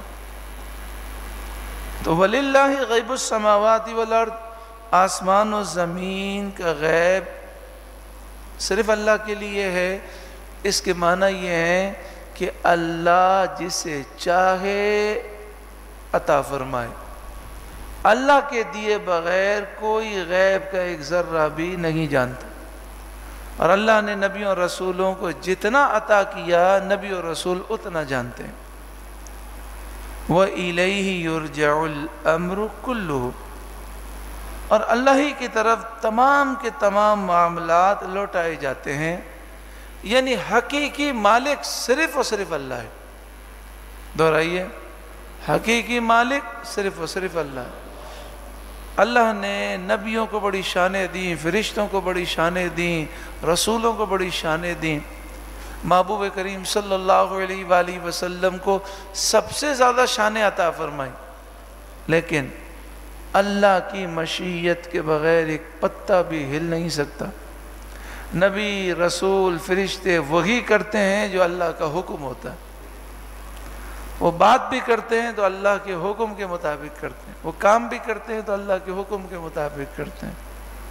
تو وَلِلَّهِ غَيْبُ السَّمَاوَاتِ وَالْأَرْضِ، آسمان و زمین کا غیب صرف اللہ کے لیے ہے۔ اس کے معنی یہ ہے کہ اللہ جسے چاہے عطا فرمائے۔ اللہ کے دیے بغیر کوئی غیب کا ایک ذرہ بھی نہیں جانتا، اور اللہ نے نبیوں اور رسولوں کو جتنا عطا کیا نبی اور رسول اتنا جانتے ہیں۔ وَإِلَيْهِ يُرْجَعُ الْأَمْرُ كُلُّهُ، اور اللہ ہی کی طرف تمام کے تمام معاملات لوٹائے جاتے ہیں۔ یعنی حقیقی مالک صرف اور صرف اللہ ہے۔ دہرائیے، حقیقی مالک صرف اور صرف اللہ ہے۔ اللہ نے نبیوں کو بڑی شانیں دیں، فرشتوں کو بڑی شانیں دیں، رسولوں کو بڑی شانیں دیں۔ محبوب کریم صلی اللہ علیہ وآلہ وسلم کو سب سے زیادہ شانیں عطا فرمائیں، لیکن اللہ کی مشیت کے بغیر ایک پتا بھی ہل نہیں سکتا۔ نبی، رسول، فرشتے وہی کرتے ہیں جو اللہ کا حکم ہوتا ہے۔ وہ بات بھی کرتے ہیں تو اللہ کے حکم کے مطابق کرتے ہیں، وہ کام بھی کرتے ہیں تو اللہ کے حکم کے مطابق کرتے ہیں۔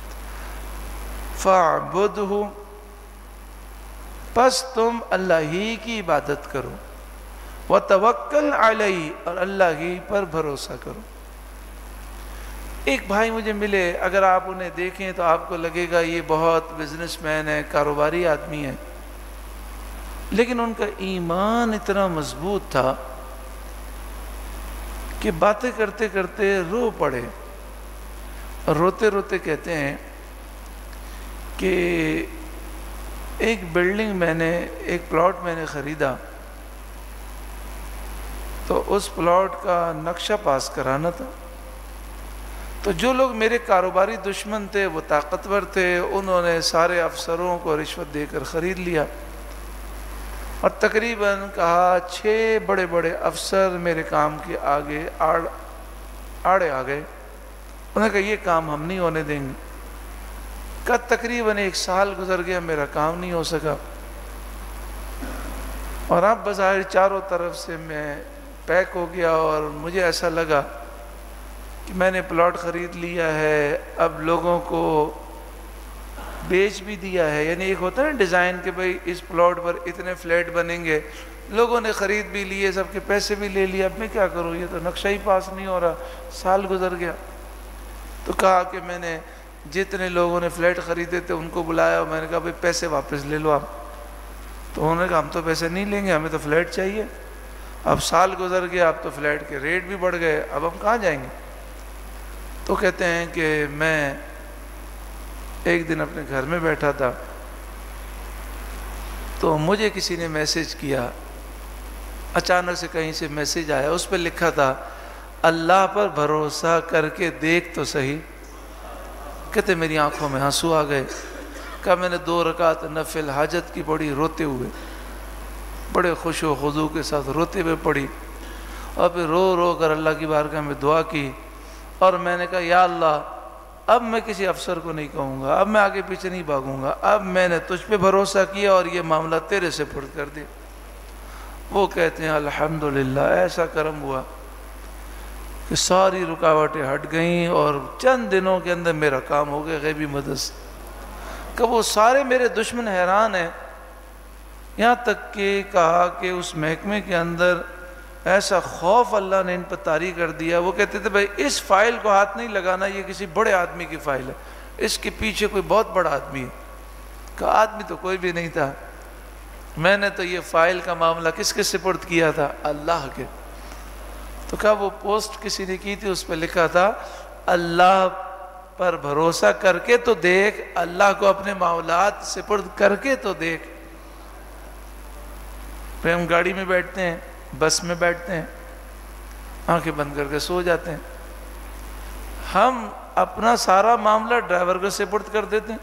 فَاعْبُدْهُ، پس تم اللہ ہی کی عبادت کرو، وَتَوَكَّلْ عَلَيْهِ، اور اللہ ہی پر بھروسہ کرو۔ ایک بھائی مجھے ملے، اگر آپ انہیں دیکھیں تو آپ کو لگے گا یہ بہت بزنس مین ہے، کاروباری آدمی ہے، لیکن ان کا ایمان اتنا مضبوط تھا کہ باتیں کرتے کرتے رو پڑے، اور روتے روتے کہتے ہیں کہ ایک بلڈنگ ایک پلاٹ میں نے خریدا، تو اس پلاٹ کا نقشہ پاس کرانا تھا۔ تو جو لوگ میرے کاروباری دشمن تھے، وہ طاقتور تھے، انہوں نے سارے افسروں کو رشوت دے کر خرید لیا، اور تقریباً کہا 6 بڑے بڑے افسر میرے کام کے آگے آڑے آ گئے، انہوں نے کہا یہ کام ہم نہیں ہونے دیں گے. کہا تقریباً 1 سال گزر گیا، میرا کام نہیں ہو سکا، اور اب بظاہر چاروں طرف سے میں پیک ہو گیا، اور مجھے ایسا لگا کہ میں نے پلاٹ خرید لیا ہے، اب لوگوں کو بیچ بھی دیا ہے. یعنی ایک ہوتا ہے نا ڈیزائن کہ بھئی اس پلاٹ پر اتنے فلیٹ بنیں گے، لوگوں نے خرید بھی لیے، سب کے پیسے بھی لے لیے، اب میں کیا کروں، یہ تو نقشہ ہی پاس نہیں ہو رہا. سال گزر گیا. تو کہا کہ میں نے جتنے لوگوں نے فلیٹ خریدے تھے ان کو بلایا، اور میں نے کہا بھئی پیسے واپس لے لو آپ. تو انہوں نے کہا ہم تو پیسے نہیں لیں گے، ہمیں تو فلیٹ چاہیے. اب سال گزر گیا، اب تو فلیٹ کے ریٹ بھی بڑھ گئے، اب ہم کہاں جائیں گے. تو کہتے ہیں کہ میں ایک دن اپنے گھر میں بیٹھا تھا، تو مجھے کسی نے میسج کیا، اچانک سے کہیں سے میسج آیا، اس پہ لکھا تھا اللہ پر بھروسہ کر کے دیکھ تو صحیح. کہتے میری آنکھوں میں آنسو آ گئے. کہا میں نے 2 رکعت نفل حاجت کی پڑھی، روتے ہوئے، بڑے خوش و خضوع کے ساتھ روتے ہوئے پڑھی، اور پھر رو رو کر اللہ کی بارگاہ میں دعا کی. اور میں نے کہا یا اللہ اب میں کسی افسر کو نہیں کہوں گا، اب میں آگے پیچھے نہیں بھاگوں گا، اب میں نے تجھ پہ بھروسہ کیا اور یہ معاملہ تیرے سپرد کر دیا. وہ کہتے ہیں الحمدللہ ایسا کرم ہوا کہ ساری رکاوٹیں ہٹ گئیں، اور چند دنوں کے اندر میرا کام ہو گیا غیبی مدد سے. کہ وہ سارے میرے دشمن حیران ہیں، یہاں تک کہ کہا کہ اس محکمے کے اندر ایسا خوف اللہ نے ان پر طاری کر دیا. وہ کہتے تھے بھائی اس فائل کو ہاتھ نہیں لگانا، یہ کسی بڑے آدمی کی فائل ہے، اس کے پیچھے کوئی بہت بڑا آدمی ہے. کہا آدمی تو کوئی بھی نہیں تھا، میں نے تو یہ فائل کا معاملہ کس کے سپرد کیا تھا، اللہ کے. تو کہا وہ پوسٹ کسی نے کی تھی، اس پہ لکھا تھا اللہ پر بھروسہ کر کے تو دیکھ، اللہ کو اپنے معاملات سپرد کر کے تو دیکھ. پھر ہم گاڑی میں بیٹھتے ہیں، بس میں بیٹھتے ہیں، آنکھیں بند کر کے سو جاتے ہیں. ہم اپنا سارا معاملہ ڈرائیور کو سپرد کر دیتے ہیں.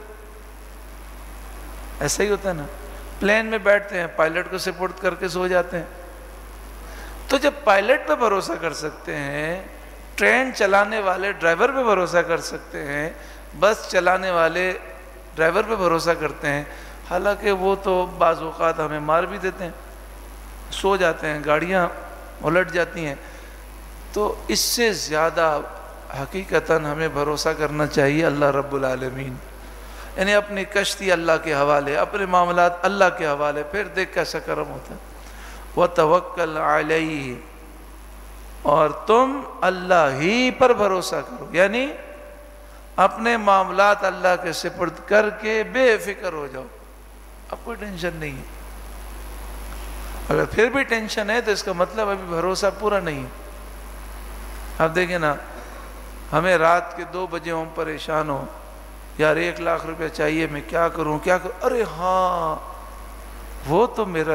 ایسا ہی ہوتا ہے نا. پلین میں بیٹھتے ہیں، پائلٹ کو سپرد کر کے سو جاتے ہیں. تو جب پائلٹ پہ بھروسہ کر سکتے ہیں، ٹرین چلانے والے ڈرائیور پہ بھروسہ کر سکتے ہیں، بس چلانے والے ڈرائیور پہ بھروسہ کرتے ہیں، حالانکہ وہ تو بعض اوقات ہمیں مار بھی دیتے ہیں، سو جاتے ہیں، گاڑیاں الٹ جاتی ہیں. تو اس سے زیادہ حقیقتاً ہمیں بھروسہ کرنا چاہیے اللہ رب العالمین. یعنی اپنی کشتی اللہ کے حوالے، اپنے معاملات اللہ کے حوالے، پھر دیکھ کیسا کرم ہوتا ہے. وَتَوَكَّلْ عَلَيْهِ، اور تم اللہ ہی پر بھروسہ کرو، یعنی اپنے معاملات اللہ کے سپرد کر کے بے فکر ہو جاؤ. اب کوئی ٹینشن نہیں ہے. اگر پھر بھی ٹینشن ہے تو اس کا مطلب ابھی بھروسہ پورا نہیں ہے. اب دیکھیں نا، ہمیں رات کے 2 بجے ہم پریشان ہو، یار 1 لاکھ روپے چاہیے، میں کیا کروں کیا کروں. ارے ہاں وہ تو میرا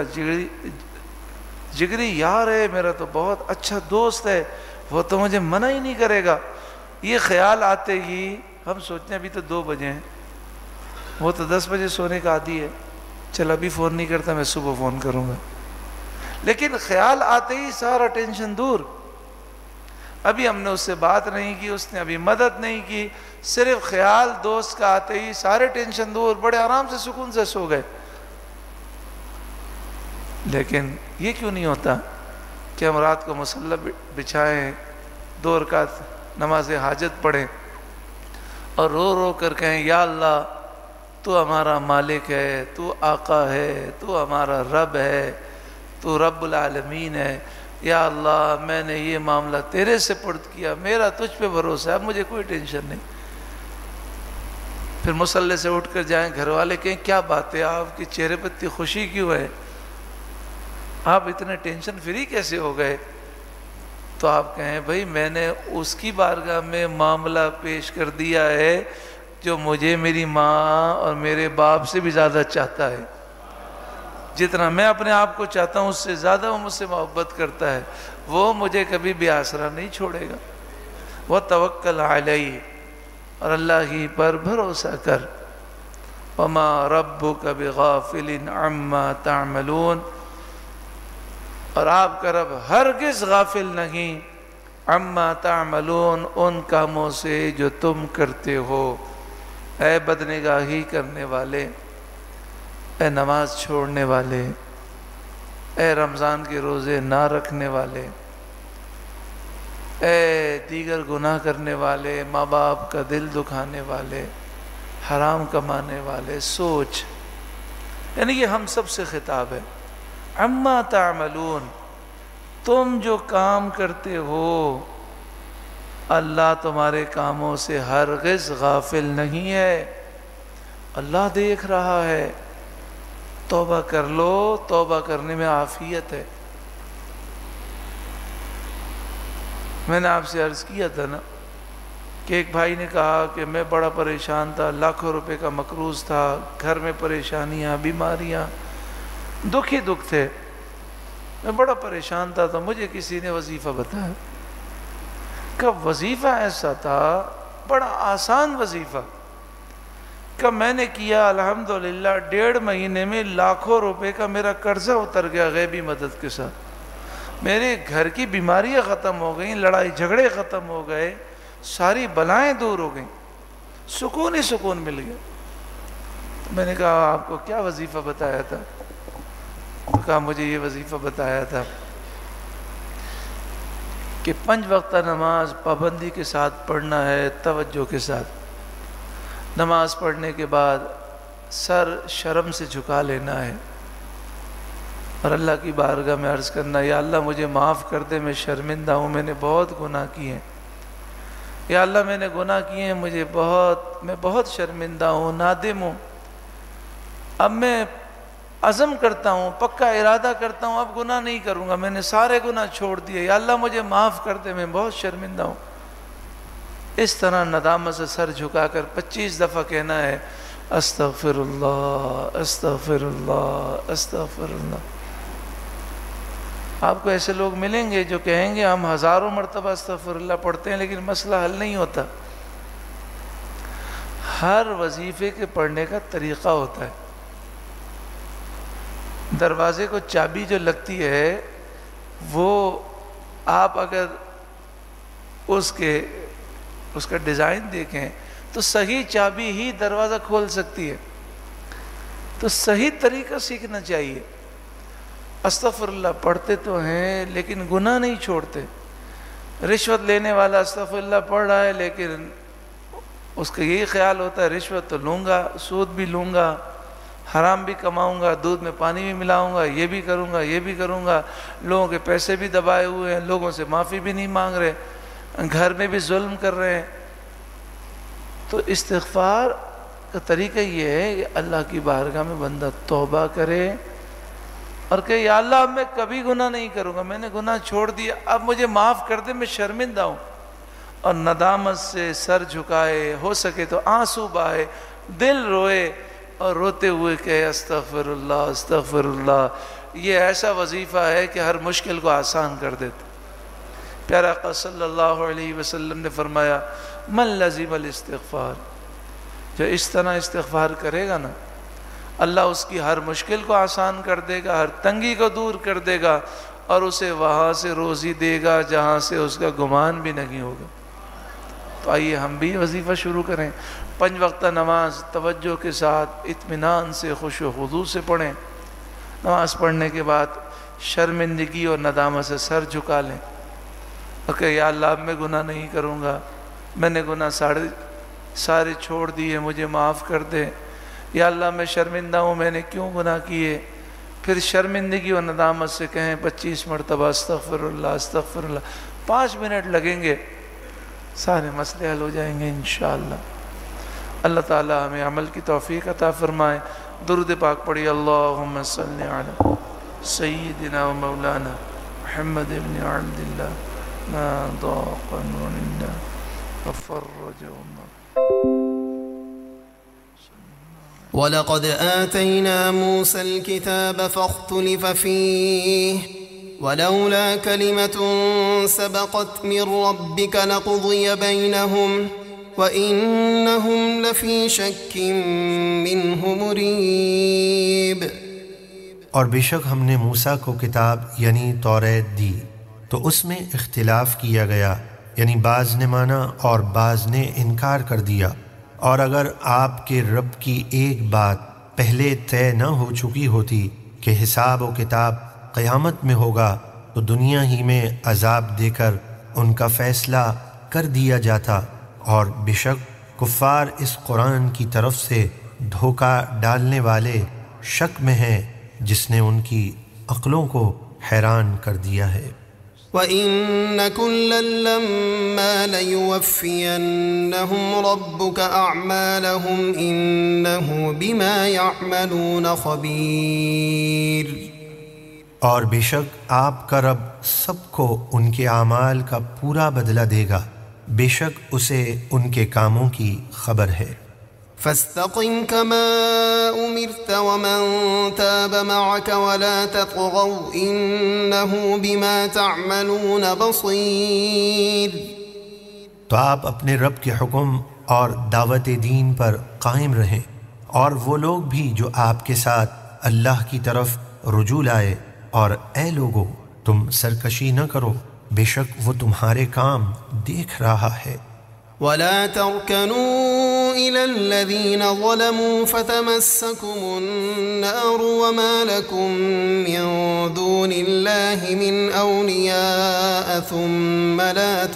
جگری یار ہے، میرا تو بہت اچھا دوست ہے، وہ تو مجھے منع ہی نہیں کرے گا. یہ خیال آتے ہی ہم سوچتے ہیں ابھی تو 2 بجے ہیں، وہ تو 10 بجے سونے کا عادی ہے، چل ابھی فون نہیں کرتا، میں صبح فون کروں گا. لیکن خیال آتے ہی سارا ٹینشن دور. ابھی ہم نے اس سے بات نہیں کی، اس نے ابھی مدد نہیں کی، صرف خیال دوست کا آتے ہی سارے ٹینشن دور، بڑے آرام سے سکون سے سو گئے. لیکن یہ کیوں نہیں ہوتا کہ ہم رات کو مصلی بچھائیں، 2 رکعت نماز حاجت پڑھیں، اور رو رو کر کہیں یا اللہ تو ہمارا مالک ہے، تو آقا ہے، تو ہمارا رب ہے، تو رب العالمین ہے. یا اللہ میں نے یہ معاملہ تیرے سپرد کیا، میرا تجھ پہ بھروسہ ہے، اب مجھے کوئی ٹینشن نہیں. پھر مصلی سے اٹھ کر جائیں، گھر والے کہیں کیا بات ہے، آپ کے چہرے پہ اتنی خوشی کیوں ہے، آپ اتنے ٹینشن فری کیسے ہو گئے. تو آپ کہیں بھائی میں نے اس کی بارگاہ میں معاملہ پیش کر دیا ہے جو مجھے میری ماں اور میرے باپ سے بھی زیادہ چاہتا ہے. جتنا میں اپنے آپ کو چاہتا ہوں اس سے زیادہ وہ مجھ سے محبت کرتا ہے، وہ مجھے کبھی بھی آسرا نہیں چھوڑے گا. وَتَوَكَّلْ عَلَيْهِ، اور اللہ ہی پر بھروسہ کر. وَمَا رَبُّكَ بِغَافِلٍ عَمَّا تَعْمَلُونَ، اور آپ کا رب ہرگز غافل نہیں عما تعملون، ان کاموں سے جو تم کرتے ہو، اے بدنگاہی کرنے والے، اے نماز چھوڑنے والے، اے رمضان کے روزے نہ رکھنے والے، اے دیگر گناہ کرنے والے، ماں باپ کا دل دکھانے والے، حرام کمانے والے، سوچ، یعنی یہ ہم سب سے خطاب ہے۔ عما تعملون، تم جو کام کرتے ہو، اللہ تمہارے کاموں سے ہرگز غافل نہیں ہے، اللہ دیکھ رہا ہے۔ توبہ کر لو، توبہ کرنے میں عافیت ہے۔ میں نے آپ سے عرض کیا تھا نا کہ ایک بھائی نے کہا کہ میں بڑا پریشان تھا، لاکھوں روپے کا مقروض تھا، گھر میں پریشانیاں، بیماریاں، دکھ ہی دکھ تھے، میں بڑا پریشان تھا، تو مجھے کسی نے وظیفہ بتایا کہ وظیفہ ایسا تھا، بڑا آسان وظیفہ، کہ میں نے کیا، الحمدللہ 1.5 مہینے میں لاکھوں روپے کا میرا قرضہ اتر گیا غیبی مدد کے ساتھ، میرے گھر کی بیماریاں ختم ہو گئیں، لڑائی جھگڑے ختم ہو گئے، ساری بلائیں دور ہو گئیں، سکون ہی سکون مل گیا۔ میں نے کہا آپ کو کیا وظیفہ بتایا تھا؟ تو کہا مجھے یہ وظیفہ بتایا تھا کہ 5 وقتہ نماز پابندی کے ساتھ پڑھنا ہے، توجہ کے ساتھ۔ نماز پڑھنے کے بعد سر شرم سے جھکا لینا ہے اور اللہ کی بارگاہ میں عرض کرنا، یا اللہ مجھے معاف کر دے، میں شرمندہ ہوں، میں نے بہت گناہ کیے ہیں، یا اللہ میں نے گناہ کیے ہیں، میں بہت شرمندہ ہوں، نادم ہوں، اب میں عزم کرتا ہوں، پکا ارادہ کرتا ہوں، اب گناہ نہیں کروں گا، میں نے سارے گناہ چھوڑ دیے، یا اللہ مجھے معاف کر دے، میں بہت شرمندہ ہوں۔ اس طرح ندامت سے سر جھکا کر 25 دفعہ کہنا ہے، استغفر اللہ استغفر اللہ استغفر اللہ۔ آپ کو ایسے لوگ ملیں گے جو کہیں گے ہم ہزاروں مرتبہ استغفر اللہ پڑھتے ہیں لیکن مسئلہ حل نہیں ہوتا۔ ہر وظیفے کے پڑھنے کا طریقہ ہوتا ہے۔ دروازے کو چابی جو لگتی ہے وہ آپ اگر اس کا ڈیزائن دیکھیں تو صحیح چابی ہی دروازہ کھول سکتی ہے، تو صحیح طریقہ سیکھنا چاہیے۔ استغفر اللہ پڑھتے تو ہیں لیکن گناہ نہیں چھوڑتے۔ رشوت لینے والا استغفر اللہ پڑھ رہا ہے لیکن اس کا یہی خیال ہوتا ہے رشوت تو لوں گا، سود بھی لوں گا، حرام بھی کماؤں گا، دودھ میں پانی بھی ملاؤں گا، یہ بھی کروں گا، یہ بھی کروں گا، لوگوں کے پیسے بھی دبائے ہوئے ہیں، لوگوں سے معافی بھی نہیں مانگ رہے، گھر میں بھی ظلم کر رہے ہیں۔ تو استغفار کا طریقہ یہ ہے کہ اللہ کی بارگاہ میں بندہ توبہ کرے اور کہ یا اللہ اب میں کبھی گناہ نہیں کروں گا، میں نے گناہ چھوڑ دیا، اب مجھے معاف کر دے، میں شرمندہ ہوں۔ اور ندامت سے سر جھکائے، ہو سکے تو آنسو بہائے، دل روئے اور روتے ہوئے کہ استغفر اللہ استغفر اللہ۔ یہ ایسا وظیفہ ہے کہ ہر مشکل کو آسان کر دیتا۔ پیارا آقا صلی اللہ علیہ وسلم نے فرمایا من لزم الاستغفار، جو اس طرح استغفار کرے گا نا، اللہ اس کی ہر مشکل کو آسان کر دے گا، ہر تنگی کو دور کر دے گا اور اسے وہاں سے روزی دے گا جہاں سے اس کا گمان بھی نہیں ہوگا۔ تو آئیے ہم بھی وظیفہ شروع کریں، 5 وقتہ نماز توجہ کے ساتھ اطمینان سے خوش و خضوع سے پڑھیں۔ نماز پڑھنے کے بعد شرمندگی اور ندامت سے سر جھکا لیں کہ یا اللہ اب میں گناہ نہیں کروں گا، میں نے گناہ سارے چھوڑ دیے، مجھے معاف کر دے، یا اللہ میں شرمندہ ہوں، میں نے کیوں گناہ کیے۔ پھر شرمندگی اور ندامت سے کہیں 25 مرتبہ استغفر اللہ استغفر اللہ۔ 5 منٹ لگیں گے، سارے مسئلے حل ہو جائیں گے انشاءاللہ۔ اللہ تعالی ہمیں عمل کی توفیق عطا فرمائے۔ درود پاک پڑھی، اللہم صلی علی سیدنا و مولانا محمد بن عبد اللہ ما ضاق نور اللہ وفرج وَلَقَدْ آتَيْنَا مُوسَى الْكِتَابَ فَاخْتُلِفَ فِيهِ وَلَوْلَا كَلِمَةٌ سَبَقَتْ مِنْ رَبِّكَ لَقُضِيَ بَيْنَهُمْ وَإِنَّهُمْ لَفِي شَكٍّ مِّنْهُ مُرِيبٍ۔ اور بے شک ہم نے موسیٰ کو کتاب یعنی توریت دی، تو اس میں اختلاف کیا گیا، یعنی بعض نے مانا اور بعض نے انکار کر دیا۔ اور اگر آپ کے رب کی ایک بات پہلے طے نہ ہو چکی ہوتی کہ حساب و کتاب قیامت میں ہوگا، تو دنیا ہی میں عذاب دے کر ان کا فیصلہ کر دیا جاتا، اور بے شک کفار اس قرآن کی طرف سے دھوکہ ڈالنے والے شک میں ہیں جس نے ان کی عقلوں کو حیران کر دیا ہے۔ وَإِنَّ كُلًّا لَّمَّا لَيُوَفِّيَنَّهُمْ رَبُّكَ أَعْمَالَهُمْ إِنَّهُ بِمَا يَعْمَلُونَ خَبِيرٌ۔ اور بے شک آپ کا رب سب کو ان کے اعمال کا پورا بدلہ دے گا، بے شک اسے ان کے کاموں کی خبر ہے۔ فاستقم كما أمرت ومن تاب معك ولا تطغوا إنه بما تعملون بصير۔ تو آپ اپنے رب کے حکم اور دعوت دین پر قائم رہیں، اور وہ لوگ بھی جو آپ کے ساتھ اللہ کی طرف رجوع لائے، اور اے لوگو تم سرکشی نہ کرو، بے شک وہ تمہارے کام دیکھ رہا ہے۔ ولا تركنوا إلى الذين ظلموا فتمسكم النار وما لكم من دون الله من أولياء ثم لا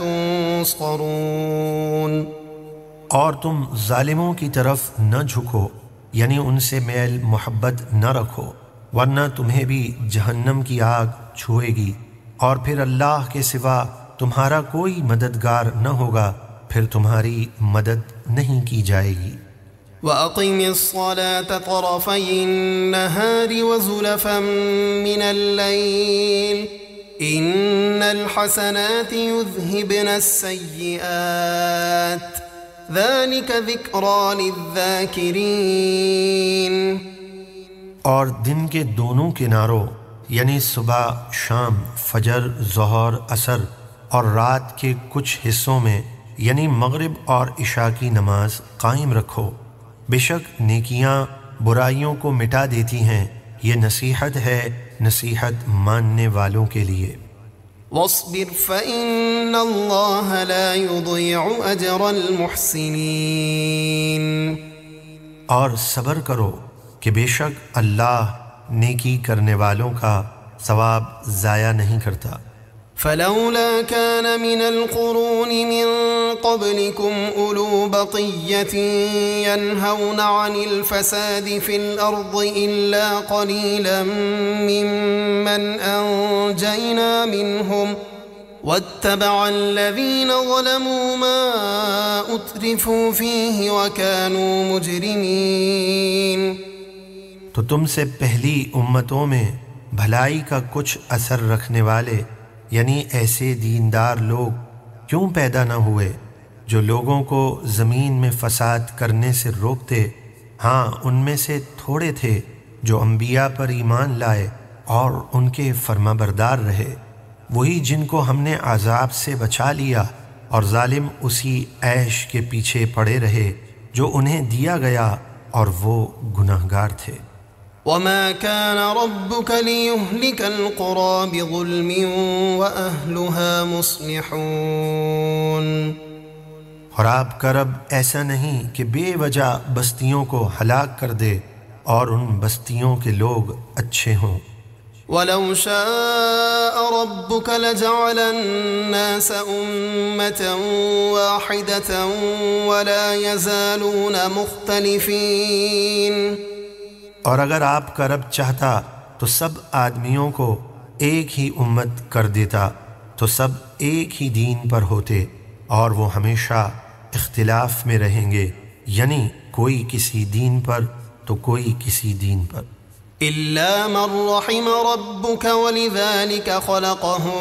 تنصرون۔ اور تم ظالموں کی طرف نہ جھکو، یعنی ان سے میل محبت نہ رکھو، ورنہ تمہیں بھی جہنم کی آگ چھوئے گی، اور پھر اللہ کے سوا تمہارا کوئی مددگار نہ ہوگا، پھر تمہاری مدد نہیں کی جائے گی۔ وَأَقِمِ الصَّلَاةَ طَرَفَيِ النَّهَارِ وَزُلَفًا مِّنَ اللَّيْلِ إِنَّ الْحَسَنَاتِ يُذْهِبْنَ السَّيِّئَاتِ ذَلِكَ ذِكْرَى لِلذَّاكِرِينَ۔ اور دن کے دونوں کناروں، یعنی صبح شام، فجر، ظہر، عصر، اور رات کے کچھ حصوں میں، یعنی مغرب اور عشاء کی نماز قائم رکھو، بے شک نیکیاں برائیوں کو مٹا دیتی ہیں، یہ نصیحت ہے نصیحت ماننے والوں کے لیے۔ وَاصْبِرْ فَإِنَّ اللَّهَ لَا يُضِيعُ أَجْرَ الْمُحْسِنِينَ۔ اور صبر کرو کہ بے شک اللہ نیکی کرنے والوں کا ثواب ضائع نہیں کرتا۔ فلولا كان من القرون من قبلكم أولو بقية ينهون عن الفساد في الأرض إلا قليلا ممن أنجينا منهم واتبع الذين ظلموا ما أترفوا فيه وكانوا مجرمين۔ تو تم سے پہلی امتوں میں بھلائی کا کچھ اثر رکھنے والے، یعنی ایسے دیندار لوگ کیوں پیدا نہ ہوئے جو لوگوں کو زمین میں فساد کرنے سے روکتے؟ ہاں، ان میں سے تھوڑے تھے جو انبیاء پر ایمان لائے اور ان کے فرما بردار رہے، وہی جن کو ہم نے عذاب سے بچا لیا، اور ظالم اسی عیش کے پیچھے پڑے رہے جو انہیں دیا گیا، اور وہ گناہگار تھے۔ وما كان ربك ليهلك القرى بظلم وأهلها مصلحون۔ اور آپ کا رب ایسا نہیں کہ بے وجہ بستیوں کو ہلاک کر دے اور ان بستیوں کے لوگ اچھے ہوں۔ ولو شاء ربك لجعل الناس أمة واحدة ولا يزالون مختلفين۔ اور اگر آپ کا رب چاہتا تو سب آدمیوں کو ایک ہی امت کر دیتا، تو سب ایک ہی دین پر ہوتے، اور وہ ہمیشہ اختلاف میں رہیں گے، یعنی کوئی کسی دین پر تو کوئی کسی دین پر۔ إلا من رحم ربك ولذلك خلقهم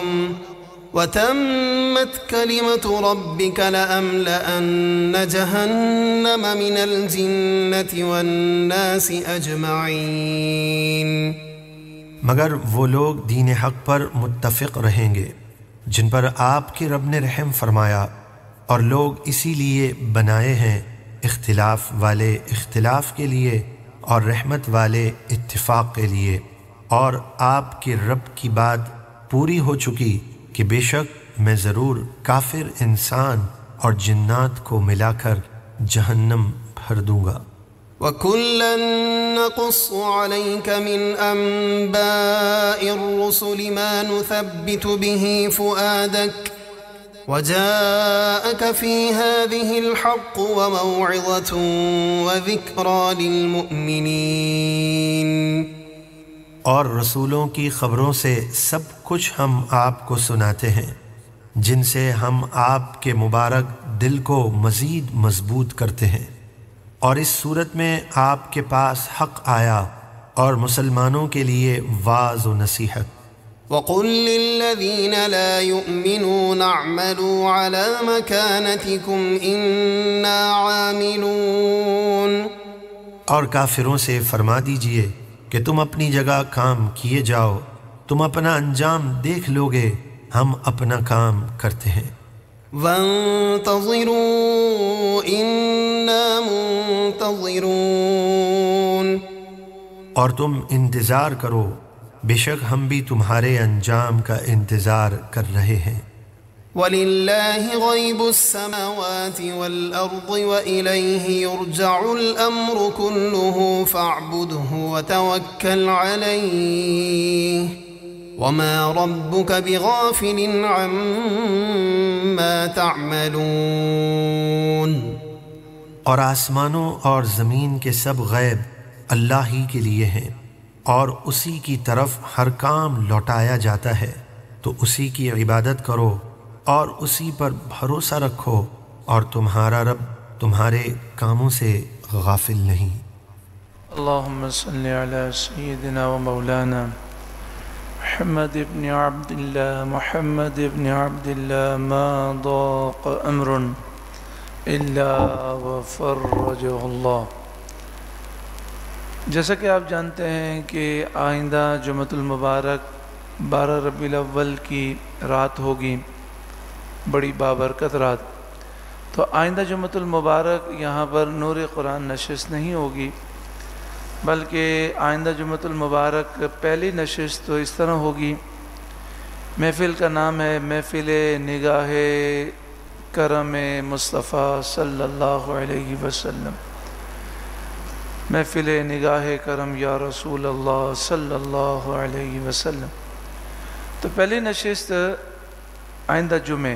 وتمت كلمة ربك لأملأن جهنم من الجنة والناس أجمعين۔ مگر وہ لوگ دین حق پر متفق رہیں گے جن پر آپ کے رب نے رحم فرمایا، اور لوگ اسی لیے بنائے ہیں، اختلاف والے اختلاف کے لیے اور رحمت والے اتفاق کے لیے، اور آپ کے رب کی بات پوری ہو چکی کہ بے شک میں ضرور کافر انسان اور جنات کو ملا کر جہنم بھر دوں گا۔ وَكُلًّا نَّقُصُّ عَلَيْكَ مِنْ أَنبَاءِ الرُّسُلِ مَا نُثَبِّتُ بِهِ فُؤَادَكَ وَجَاءَكَ فِي هَٰذِهِ الْحَقُّ وَمَوْعِظَةٌ وَذِكْرَىٰ لِلْمُؤْمِنِينَ۔ اور رسولوں کی خبروں سے سب کچھ ہم آپ کو سناتے ہیں، جن سے ہم آپ کے مبارک دل کو مزید مضبوط کرتے ہیں، اور اس صورت میں آپ کے پاس حق آیا اور مسلمانوں کے لیے واعظ و نصیحت۔ وَقُل لِّلَّذِينَ لَا يُؤْمِنُونَ اعْمَلُوا عَلَىٰ مَكَانَتِكُمْ إِنَّا عَامِلُونَ۔ اور کافروں سے فرما دیجئے کہ تم اپنی جگہ کام کیے جاؤ، تم اپنا انجام دیکھ لو گے، ہم اپنا کام کرتے ہیں۔ وَانتَظِرُوا إِنَّا مُنتَظِرُونَ۔ اور تم انتظار کرو، بے شک ہم بھی تمہارے انجام کا انتظار کر رہے ہیں۔ وَلِلَّهِ غَيْبُ السَّمَاوَاتِ وَالْأَرْضِ وَإِلَيْهِ يُرْجَعُ الْأَمْرُ كُلُّهُ فَاعْبُدْهُ وَتَوَكَّلْ عَلَيْهِ وَمَا رَبُّكَ بِغَافِلٍ عَمَّا تَعْمَلُونَ۔ اور آسمانوں اور زمین کے سب غیب اللہ ہی کے لیے ہیں، اور اسی کی طرف ہر کام لوٹایا جاتا ہے، تو اسی کی عبادت کرو اور اسی پر بھروسہ رکھو، اور تمہارا رب تمہارے کاموں سے غافل نہیں۔ اللہم صلی علی سیدنا و مولانا محمد ابن عبد اللہ ما ضاق امر الا وفرجہ اللہ۔ جیسا کہ آپ جانتے ہیں کہ آئندہ جمعۃ المبارک 12 ربیع الاول کی رات ہوگی، بڑی بابرکت رات۔ تو آئندہ جمعۃ المبارک یہاں پر نور قرآن نشست نہیں ہوگی، بلکہ آئندہ جمعۃ المبارک پہلی نشست تو اس طرح ہوگی، محفل کا نام ہے محفل نگاہ کرم مصطفیٰ صلی اللہ علیہ وسلم، محفل نگاہ کرم یا رسول اللہ صلی اللہ علیہ وسلم۔ تو پہلی نشست آئندہ جمعہ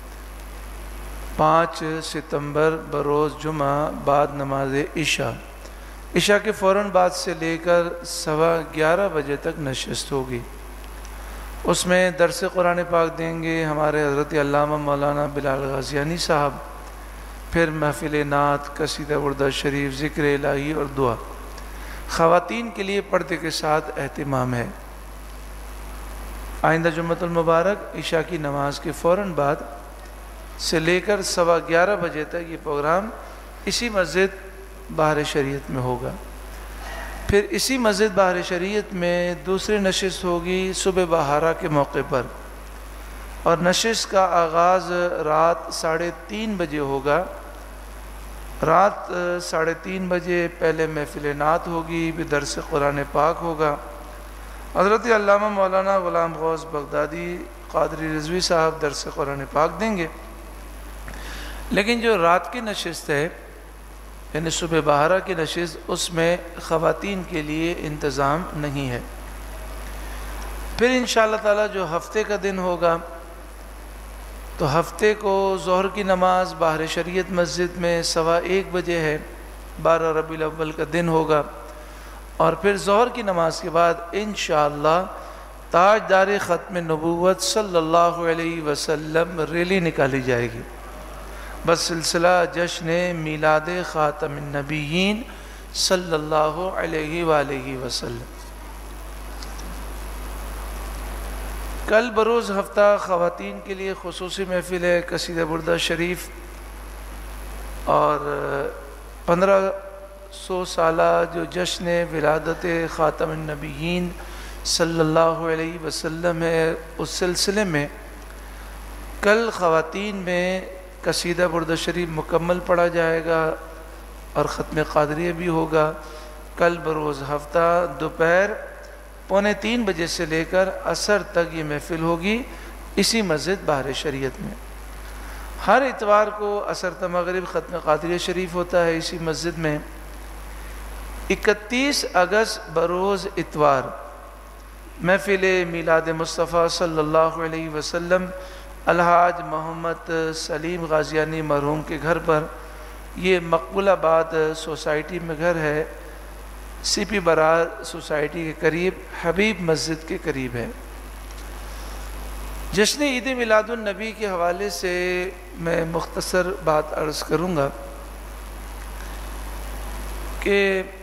5 ستمبر بروز جمعہ بعد نماز عشاء کے فوراً بعد سے لے کر 11:15 بجے تک نشست ہوگی۔ اس میں درس قرآن پاک دیں گے ہمارے حضرت علامہ مولانا بلال غازیانی صاحب، پھر محفل نعت، قصیدہ بردہ شریف، ذکر الہی اور دعا۔ خواتین کے لیے پردے کے ساتھ اہتمام ہے۔ آئندہ جمعۃ المبارک عشاء کی نماز کے فوراً بعد سے لے کر 11:15 بجے تک یہ پروگرام اسی مسجد بہار شریعت میں ہوگا۔ پھر اسی مسجد بہار شریعت میں دوسری نشست ہوگی صبح بہارا کے موقع پر، اور نشست کا آغاز رات 3:30 بجے ہوگا۔ رات 3:30 بجے پہلے محفل نعت ہوگی، پھر درس قرآن پاک ہوگا۔ حضرت علامہ مولانا غلام غوث بغدادی قادری رضوی صاحب درس قرآن پاک دیں گے۔ لیکن جو رات کی نشست ہے، یعنی صبح بہارا کی نشست، اس میں خواتین کے لیے انتظام نہیں ہے۔ پھر انشاءاللہ تعالی جو ہفتے کا دن ہوگا، تو ہفتے کو ظہر کی نماز بہار شریعت مسجد میں 1:15 بجے ہے، 12 ربیع الاول کا دن ہوگا، اور پھر ظہر کی نماز کے بعد انشاءاللہ تاجدار ختم نبوت صلی اللہ علیہ وسلم ریلی نکالی جائے گی، بس سلسلہ جشن میلاد خاتم النبیین صلی اللہ علیہ وآلہ وسلم۔ کل بروز ہفتہ خواتین کے لیے خصوصی محفل ہے، قصیدہ بردہ شریف، اور 1500 سالہ جو جشن ولادت خاتم النبیین صلی اللہ علیہ وسلم ہے، اس سلسلے میں کل خواتین میں قصیدہ بردہ شریف مکمل پڑھا جائے گا اور ختم قادریہ بھی ہوگا۔ کل بروز ہفتہ دوپہر 2:45 بجے سے لے کر عصر تک یہ محفل ہوگی، اسی مسجد بہار شریعت میں ہر اتوار کو عصر تا مغرب ختم قادریہ شریف ہوتا ہے اسی مسجد میں۔ 31 اگست بروز اتوار محفل میلاد مصطفیٰ صلی اللہ علیہ وسلم الحاج محمد سلیم غازیانی مرحوم کے گھر پر، یہ مقبول آباد سوسائٹی میں گھر ہے، سی پی برار سوسائٹی کے قریب حبیب مسجد کے قریب ہے۔ جشن عید میلاد النبی کے حوالے سے میں مختصر بات عرض کروں گا کہ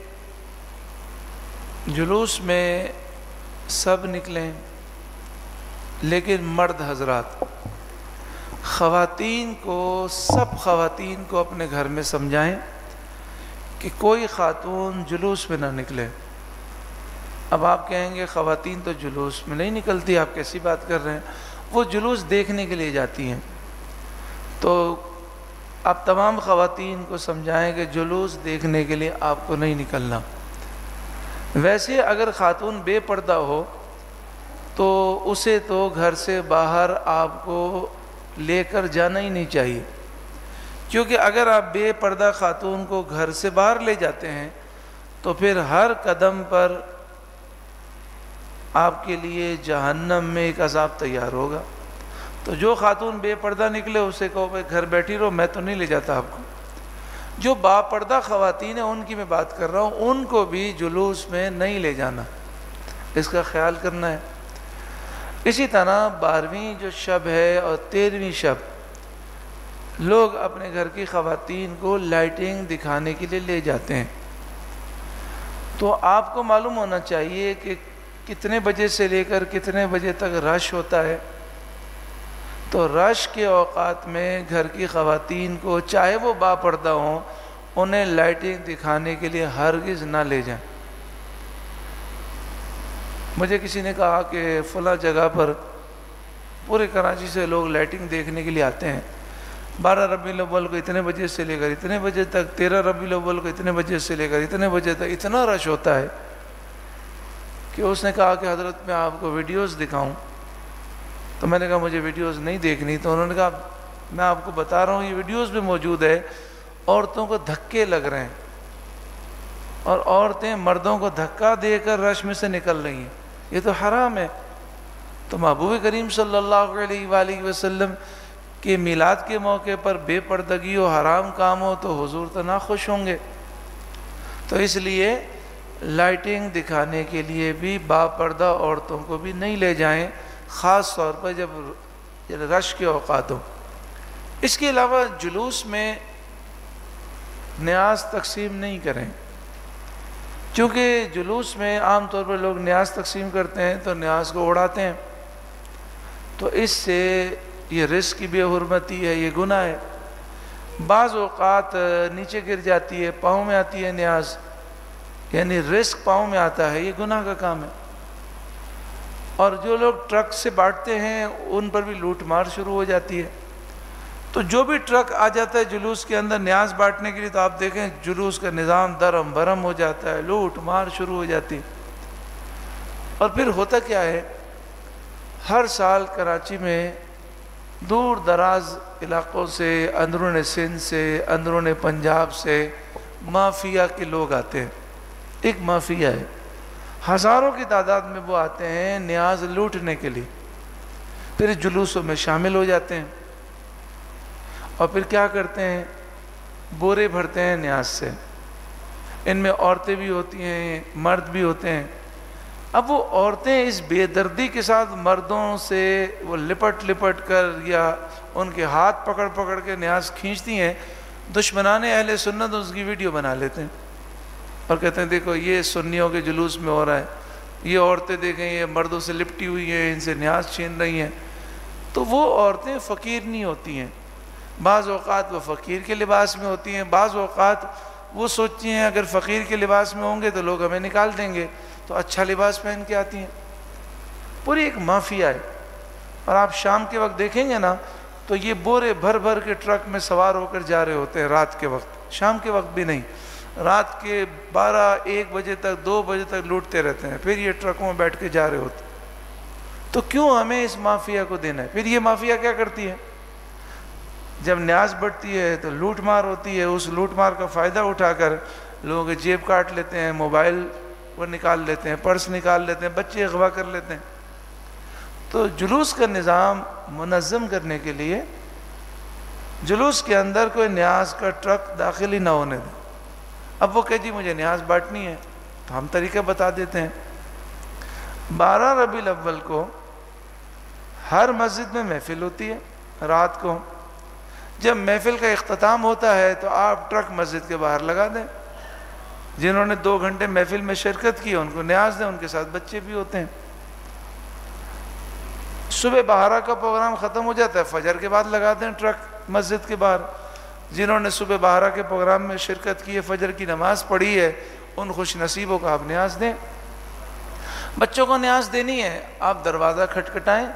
جلوس میں سب نکلیں، لیکن مرد حضرات خواتین کو، سب خواتین کو اپنے گھر میں سمجھائیں کہ کوئی خاتون جلوس میں نہ نکلے۔ اب آپ کہیں گے خواتین تو جلوس میں نہیں نکلتی، آپ کیسی بات کر رہے ہیں؟ وہ جلوس دیکھنے کے لیے جاتی ہیں، تو آپ تمام خواتین کو سمجھائیں کہ جلوس دیکھنے کے لیے آپ کو نہیں نکلنا۔ ویسے اگر خاتون بے پردہ ہو تو اسے تو گھر سے باہر آپ کو لے کر جانا ہی نہیں چاہیے، کیونکہ اگر آپ بے پردہ خاتون کو گھر سے باہر لے جاتے ہیں تو پھر ہر قدم پر آپ کے لیے جہنم میں ایک عذاب تیار ہوگا۔ تو جو خاتون بے پردہ نکلے اسے کہو بھائی گھر بیٹھی رہو، میں تو نہیں لے جاتا آپ کو۔ جو با پردہ خواتین ہیں ان کی میں بات کر رہا ہوں، ان کو بھی جلوس میں نہیں لے جانا، اس کا خیال کرنا ہے۔ اسی طرح 12ویں جو شب ہے اور 13ویں شب لوگ اپنے گھر کی خواتین کو لائٹنگ دکھانے کے لیے لے جاتے ہیں، تو آپ کو معلوم ہونا چاہیے کہ کتنے بجے سے لے کر کتنے بجے تک رش ہوتا ہے۔ تو رش کے اوقات میں گھر کی خواتین کو چاہے وہ با پردہ ہوں انہیں لائٹنگ دکھانے کے لیے ہرگز نہ لے جائیں۔ مجھے کسی نے کہا کہ فلاں جگہ پر پورے کراچی سے لوگ لائٹنگ دیکھنے کے لیے آتے ہیں، 12 ربیع الاول کو اتنے بجے سے لے کر اتنے بجے تک، 13 ربیع الاول کو اتنے بجے سے لے کر اتنے بجے تک اتنا رش ہوتا ہے کہ اس نے کہا کہ حضرت میں آپ کو ویڈیوز دکھاؤں، تو میں نے کہا مجھے ویڈیوز نہیں دیکھنی۔ تو انہوں نے کہا میں آپ کو بتا رہا ہوں یہ ویڈیوز بھی موجود ہے، عورتوں کو دھکے لگ رہے ہیں اور عورتیں مردوں کو دھکا دے کر رش میں سے نکل رہی ہیں، یہ تو حرام ہے۔ تو محبوب کریم صلی اللہ علیہ وآلہ وسلم کے میلاد کے موقع پر بے پردگی و حرام کام ہو تو حضور تو ناخوش ہوں گے۔ تو اس لیے لائٹنگ دکھانے کے لیے بھی با پردہ عورتوں کو بھی نہیں لے جائیں، خاص طور پر جب رش کے اوقات ہو۔ اس کے علاوہ جلوس میں نیاز تقسیم نہیں کریں، کیونکہ جلوس میں عام طور پر لوگ نیاز تقسیم کرتے ہیں تو نیاز کو اڑاتے ہیں، تو اس سے یہ رزق کی بے حرمتی ہے، یہ گناہ ہے۔ بعض اوقات نیچے گر جاتی ہے، پاؤں میں آتی ہے نیاز، یعنی رزق پاؤں میں آتا ہے، یہ گناہ کا کام ہے۔ اور جو لوگ ٹرک سے بانٹتے ہیں ان پر بھی لوٹ مار شروع ہو جاتی ہے۔ تو جو بھی ٹرک آ جاتا ہے جلوس کے اندر نیاز بانٹنے کے لیے تو آپ دیکھیں جلوس کا نظام درم برم ہو جاتا ہے، لوٹ مار شروع ہو جاتی ہے۔ اور پھر ہوتا کیا ہے، ہر سال کراچی میں دور دراز علاقوں سے، اندرون سندھ سے، اندرون پنجاب سے مافیا کے لوگ آتے ہیں۔ ایک مافیا ہے، ہزاروں کی تعداد میں وہ آتے ہیں نیاز لوٹنے کے لیے، پھر جلوسوں میں شامل ہو جاتے ہیں اور پھر کیا کرتے ہیں، بورے بھرتے ہیں نیاز سے۔ ان میں عورتیں بھی ہوتی ہیں، مرد بھی ہوتے ہیں۔ اب وہ عورتیں اس بے دردی کے ساتھ مردوں سے وہ لپٹ لپٹ کر یا ان کے ہاتھ پکڑ پکڑ کے نیاز کھینچتی ہیں، دشمنان اہل سنت اس کی ویڈیو بنا لیتے ہیں اور کہتے ہیں دیکھو یہ سنیوں کے جلوس میں ہو رہا ہے، یہ عورتیں دیکھیں یہ مردوں سے لپٹی ہوئی ہیں، ان سے نیاز چھین رہی ہیں۔ تو وہ عورتیں فقیر نہیں ہوتی ہیں، بعض اوقات وہ فقیر کے لباس میں ہوتی ہیں، بعض اوقات وہ سوچتی ہیں اگر فقیر کے لباس میں ہوں گے تو لوگ ہمیں نکال دیں گے، تو اچھا لباس پہن کے آتی ہیں۔ پوری ایک مافیا ہے۔ اور آپ شام کے وقت دیکھیں گے نا تو یہ بورے بھر بھر کے ٹرک میں سوار ہو کر جا رہے ہوتے ہیں رات کے وقت، شام کے وقت بھی نہیں، رات کے 12-1 بجے تک 2 بجے تک لوٹتے رہتے ہیں، پھر یہ ٹرکوں میں بیٹھ کے جا رہے ہوتے ہیں۔ تو کیوں ہمیں اس مافیا کو دینا ہے؟ پھر یہ مافیا کیا کرتی ہے؟ جب نیاز بڑھتی ہے تو لوٹ مار ہوتی ہے، اس لوٹ مار کا فائدہ اٹھا کر لوگوں کے جیب کاٹ لیتے ہیں، موبائل وہ نکال لیتے ہیں، پرس نکال لیتے ہیں، بچے اغوا کر لیتے ہیں۔ تو جلوس کا نظام منظم کرنے کے لیے جلوس کے اندر کوئی نیاز کا ٹرک داخل ہی نہ ہونے دیں۔ اب وہ کہ جی مجھے نیاز بانٹنی ہے، تو ہم طریقہ بتا دیتے ہیں۔ 12 ربیع الاول کو ہر مسجد میں محفل ہوتی ہے رات کو۔ جب محفل کا اختتام ہوتا ہے تو آپ ٹرک مسجد کے باہر لگا دیں، جنہوں نے 2 گھنٹے محفل میں شرکت کی ان کو نیاز دیں، ان کے ساتھ بچے بھی ہوتے ہیں۔ صبح بہارا کا پروگرام ختم ہو جاتا ہے، فجر کے بعد لگا دیں ٹرک مسجد کے باہر، جنہوں نے صبح بہارا کے پروگرام میں شرکت کی ہے، فجر کی نماز پڑھی ہے، ان خوش نصیبوں کو آپ نیاز دیں۔ بچوں کو نیاز دینی ہے، آپ دروازہ کھٹکھٹائیں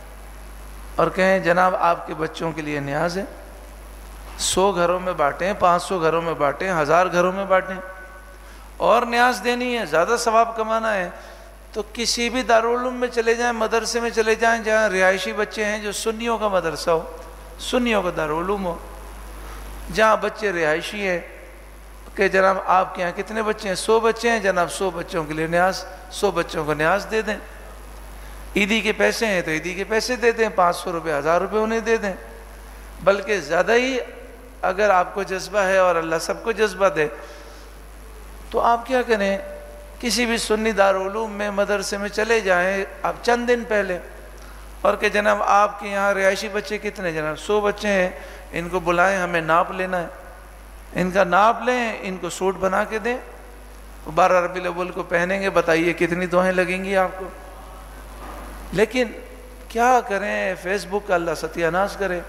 اور کہیں جناب آپ کے بچوں کے لیے نیاز ہے۔ 100 گھروں میں بانٹیں، 500 گھروں میں بانٹیں، 1000 گھروں میں بانٹیں، اور نیاز دینی ہے، زیادہ ثواب کمانا ہے تو کسی بھی دارالعلوم میں چلے جائیں، مدرسے میں چلے جائیں جہاں رہائشی بچے ہیں، جو سنیوں کا مدرسہ ہو، سنیوں کا دارالعلوم ہو، جہاں بچے رہائشی ہیں، کہ جناب آپ کے یہاں کتنے بچے ہیں؟ 100 بچے ہیں، جناب 100 بچوں کے لیے نیاز، 100 بچوں کو نیاز دے دیں۔ عیدی کے پیسے ہیں تو عیدی کے پیسے دے دیں، 500 روپے 1000 روپے انہیں دے دیں، بلکہ زیادہ ہی اگر آپ کو جذبہ ہے اور اللہ سب کو جذبہ دے تو آپ کیا کریں، کسی بھی سنی دارالعلوم میں مدرسے میں چلے جائیں آپ چند دن پہلے، اور کہ جناب آپ کے یہاں رہائشی بچے کتنے؟ جناب 100 بچے ہیں، ان کو بلائیں، ہمیں ناپ لینا ہے، ان کا ناپ لیں، ان کو سوٹ بنا کے دیں، 12 ربیع الاول کو پہنیں گے، بتائیے کتنی دعائیں لگیں گی آپ کو۔ لیکن کیا کریں، فیس بک کا اللہ ستیہ ناش کرے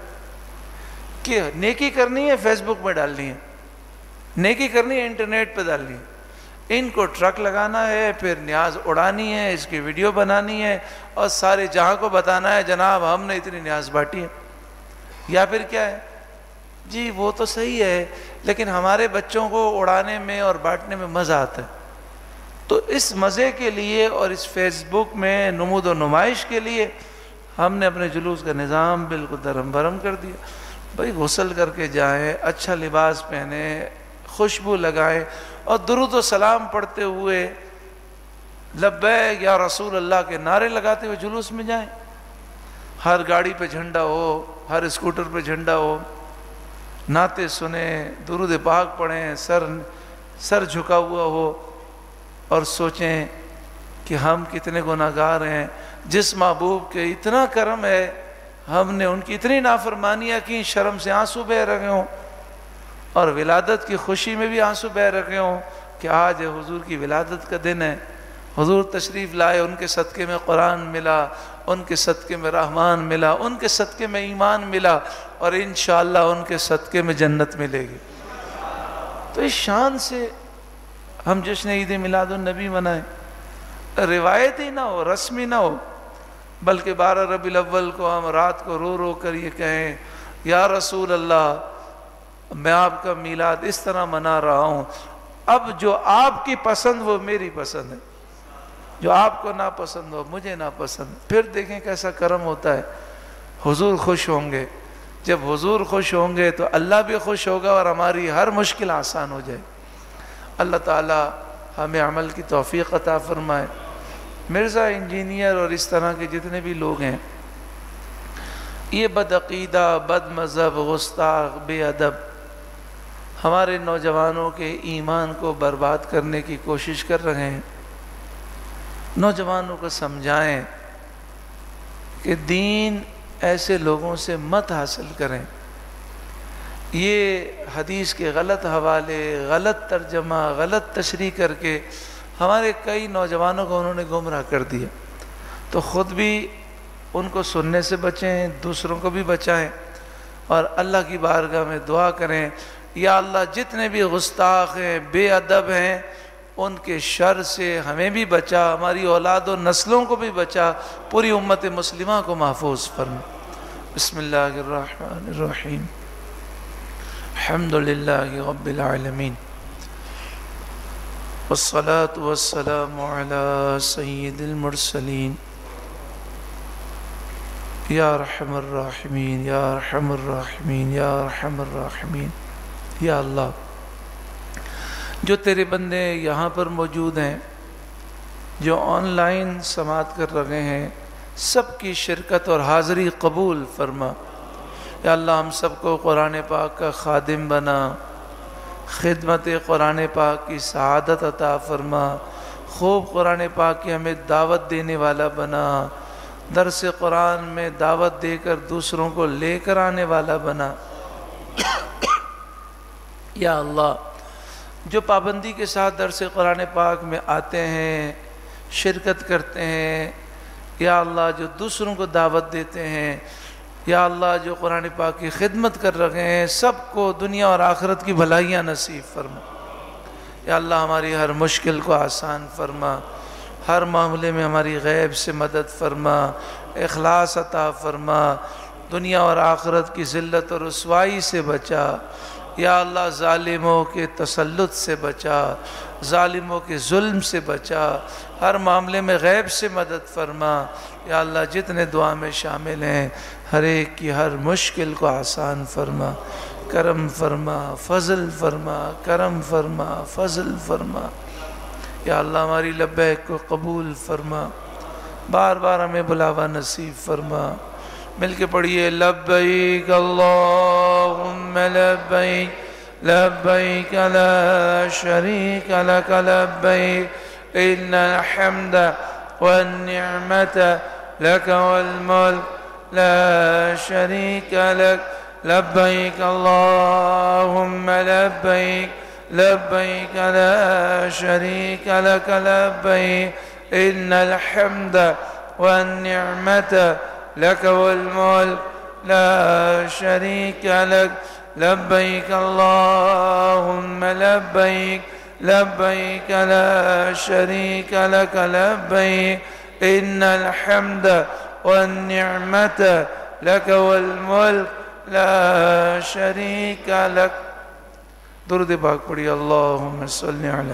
کہ نیکی کرنی ہے فیس بک میں ڈالنی ہے، نیکی کرنی ہے انٹرنیٹ پہ ڈالنی ہے، ان کو ٹرک لگانا ہے، پھر نیاز اڑانی ہے، اس کی ویڈیو بنانی ہے اور سارے جہاں کو بتانا ہے جناب ہم نے اتنی نیاز بانٹی ہے۔ یا پھر کیا ہے جی وہ تو صحیح ہے لیکن ہمارے بچوں کو اڑانے میں اور بانٹنے میں مزہ آتا ہے، تو اس مزے کے لیے اور اس فیس بک میں نمود و نمائش کے لیے ہم نے اپنے جلوس کا نظام بالکل درم برم کر دیا۔ بھائی غسل کر کے جائیں، اچھا لباس پہنیں، خوشبو لگائیں اور درود و سلام پڑھتے ہوئے لبیک یا رسول اللہ کے نعرے لگاتے ہوئے جلوس میں جائیں۔ ہر گاڑی پہ جھنڈا ہو، ہر اسکوٹر پہ جھنڈا ہو، نعتیں سنیں، درود پاک پڑھیں، سر جھکا ہوا ہو اور سوچیں کہ ہم کتنے گناہگار ہیں، جس محبوب کے اتنا کرم ہے ہم نے ان کی اتنی نافرمانیاں کی، شرم سے آنسو بہہ رہے ہوں اور ولادت کی خوشی میں بھی آنسو بہہ رہے ہوں کہ آج حضور کی ولادت کا دن ہے، حضور تشریف لائے، ان کے صدقے میں قرآن ملا، ان کے صدقے میں رحمان ملا، ان کے صدقے میں ایمان ملا اور انشاءاللہ ان کے صدقے میں جنت ملے گی۔ تو اس شان سے ہم جشن عید میلاد النبی منائیں، روایتی نہ ہو، رسمی نہ ہو، بلکہ 12 ربیع الاول کو ہم رات کو رو رو کر یہ کہیں یا رسول اللہ میں آپ کا میلاد اس طرح منا رہا ہوں، اب جو آپ کی پسند وہ میری پسند ہے، جو آپ کو ناپسند ہو مجھے ناپسند۔ پھر دیکھیں کیسا کرم ہوتا ہے، حضور خوش ہوں گے، جب حضور خوش ہوں گے تو اللہ بھی خوش ہوگا اور ہماری ہر مشکل آسان ہو جائے۔ اللہ تعالی ہمیں عمل کی توفیق عطا فرمائے۔ مرزا انجینئر اور اس طرح کے جتنے بھی لوگ ہیں یہ بدعقیدہ، بد مذہب، گستاخ، بے ادب ہمارے نوجوانوں کے ایمان کو برباد کرنے کی کوشش کر رہے ہیں۔ نوجوانوں کو سمجھائیں کہ دین ایسے لوگوں سے مت حاصل کریں، یہ حدیث کے غلط حوالے، غلط ترجمہ، غلط تشریح کر کے ہمارے کئی نوجوانوں کو انہوں نے گمراہ کر دیا، تو خود بھی ان کو سننے سے بچیں، دوسروں کو بھی بچائیں اور اللہ کی بارگاہ میں دعا کریں یا اللہ جتنے بھی گستاخ ہیں، بے ادب ہیں، ان کے شر سے ہمیں بھی بچا، ہماری اولاد و نسلوں کو بھی بچا، پوری امت مسلمہ کو محفوظ فرما۔ بسم اللہ الرحمن الرحیم، الحمدللہ رب العالمین، والصلاة والسلام علی سید المرسلین یا ارحم الراحمین یا ارحم الراحمین یا ارحم الراحمین۔ یا اللہ، جو تیرے بندے یہاں پر موجود ہیں، جو آن لائن سماعت کر رہے ہیں، سب کی شرکت اور حاضری قبول فرما۔ یا اللہ، ہم سب کو قرآن پاک کا خادم بنا، خدمت قرآن پاک کی سعادت عطا فرما، خوب قرآن پاک کی ہمیں دعوت دینے والا بنا، درس قرآن میں دعوت دے کر دوسروں کو لے کر آنے والا بنا۔ یا اللہ، جو پابندی کے ساتھ درس قرآن پاک میں آتے ہیں، شرکت کرتے ہیں، یا اللہ جو دوسروں کو دعوت دیتے ہیں، یا اللہ جو قرآن پاک کی خدمت کر رہے ہیں، سب کو دنیا اور آخرت کی بھلائیاں نصیب فرما۔ یا اللہ، ہماری ہر مشکل کو آسان فرما، ہر معاملے میں ہماری غیب سے مدد فرما، اخلاص عطا فرما، دنیا اور آخرت کی ذلت اور رسوائی سے بچا۔ یا اللہ، ظالموں کے تسلط سے بچا، ظالموں کے ظلم سے بچا، ہر معاملے میں غیب سے مدد فرما۔ یا اللہ، جتنے دعا میں شامل ہیں، ہر ایک کی ہر مشکل کو آسان فرما، کرم فرما، فضل فرما، کرم فرما، فضل فرما۔ یا اللہ، ہماری لبیک کو قبول فرما، بار بار ہمیں بلاوا نصیب فرما۔ مل کے پڑھیے، لبیک اللہم لبیک لبیک لا شریک لک لبیک ان الحمد والنعمت لک والملک لا شریک لک لبیک اللہم لبیک لبیک لا شریک لک لبیک ان الحمد والنعمت لك والملك لا شريك لك لبيك اللهم لبيك لبيك لا شريك لك لبيك إن الحمد والنعمة لك والملك لا شريك لك۔ درود پاک پڑھی، اللهم صل على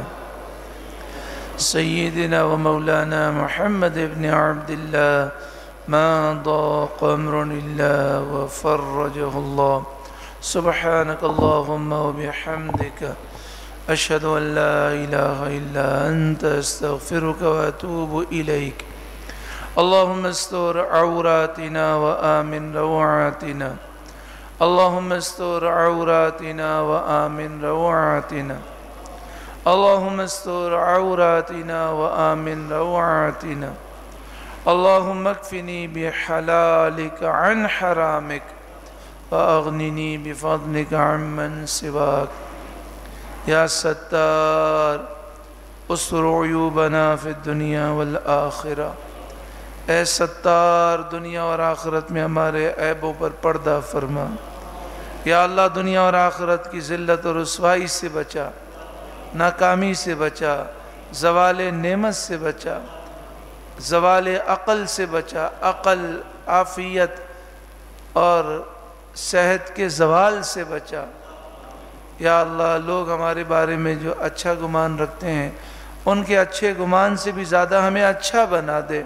سيدنا ومولانا محمد بن عبد الله ما ضاق أمر إلا وفرجه الله۔ سبحانك اللهم وبحمدك أشهد أن لا إله إلا أنت أستغفرك وأتوب إليك۔ اللهم استر عوراتنا وآمن روعاتنا، اللهم استر عوراتنا وآمن روعاتنا، اللهم استر عوراتنا وآمن روعاتنا، اللهم اكفني بحلالك عن حرامك وأغنني بفضلك عمن سواك۔ يا ستار استر عيوبنا في الدنيا والآخرة، اے ستار دنیا اور آخرت میں ہمارے عیبوں پر پردہ فرما۔ یا اللہ، دنیا اور آخرت کی ذلت اور رسوائی سے بچا، ناکامی سے بچا، زوال نعمت سے بچا، زوال عقل سے بچا، عقل، عافیت اور صحت کے زوال سے بچا۔ یا اللہ، لوگ ہمارے بارے میں جو اچھا گمان رکھتے ہیں، ان کے اچھے گمان سے بھی زیادہ ہمیں اچھا بنا دے۔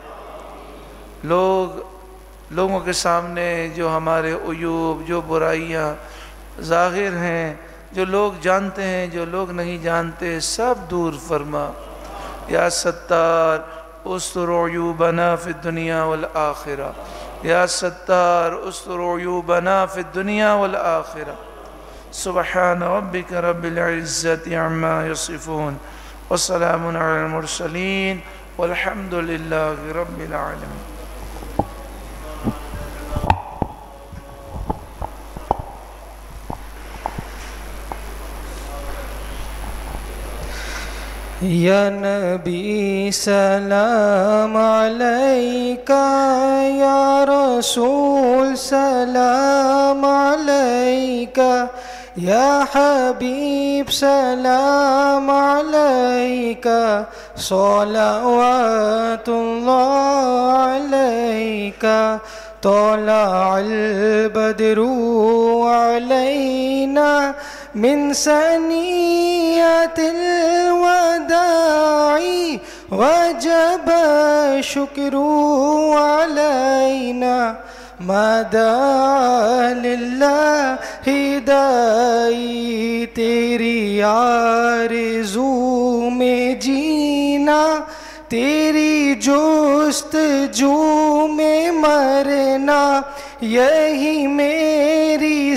لوگوں کے سامنے جو ہمارے عیوب، جو برائیاں ظاہر ہیں، جو لوگ جانتے ہیں، جو لوگ نہیں جانتے، سب دور فرما۔ یا ستار استر عیوبنا فی الدنیا والآخرہ، یا ستار استر عیوبنا فی الدنیا والآخرہ۔ سبحان ربک رب العزت عما یصفون وسلام علی المرسلین والحمد للہ رب العالمین۔ یا نبی سلام علیکہ، یا رسول سلام علیکہ، یا حبیب سلام علیکہ، صلوات اللہ علیکہ۔ طلع البدر علينا من ثنية الوداع وجب الشكر علينا مدى للہ دائی تیری آرزو میں جینا، تیری جستجو میں مرنا، یہی میری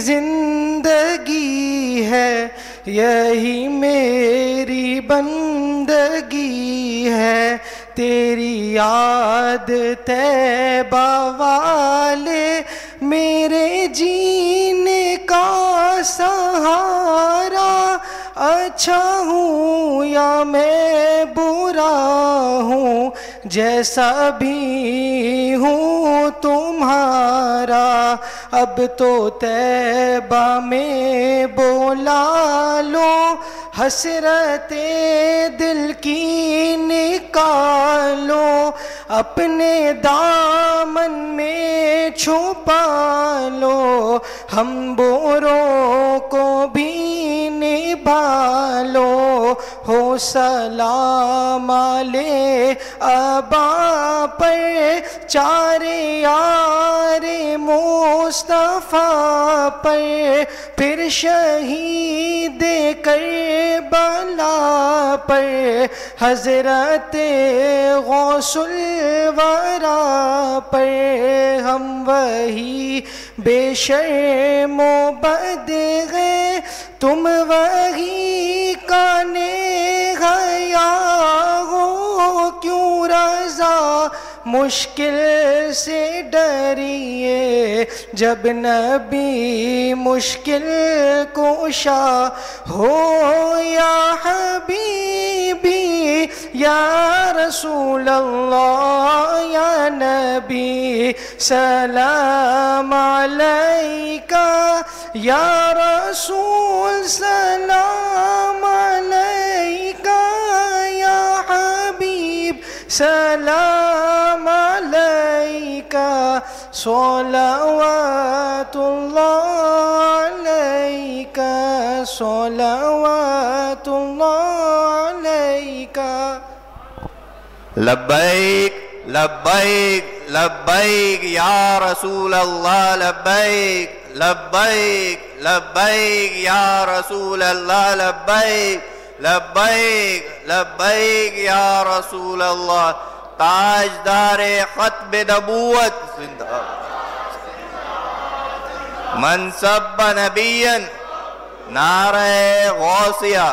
زندگی ہے، یہی میری بندگی ہے، تیری یاد طیبہ والے میرے جینے کا سہارا، اچھا ہوں یا میں برا ہوں جیسا بھی ہوں تمہارا، اب تو طیبہ میں بولا لو، حسرت دل کی نکالو، اپنے دامن میں چھپا لو، ہم بوروں کو بھی نبھا لو، ہو سلام علیہ ابا پر چار یار مصطفیٰ پر، پھر شہید کربلا پر، حضرت غوث الورا پر، ہم وہی بے شرم و بد ہیں، تم وہی کانے حیا ہو، کیوں رضا مشکل سے ڈریے، جب نبی مشکل کشا ہو، یا حبیبی یا رسول اللہ یا نبی سلام علیکہ، یا رسول سلام علیکہ، یا حبیب سلام علیکہ، صلوات اللہ علیکہ، صلوات اللہ علیکہ۔ لبیک لبیک لبیک یا رسول اللہ، لبیک لبیک لبیک یا رسول اللہ، لبیک لبیک لبیک یا رسول اللہ، تاجدار ختم نبوت زندہ، منصب نبیا نعرہ غوثیہ۔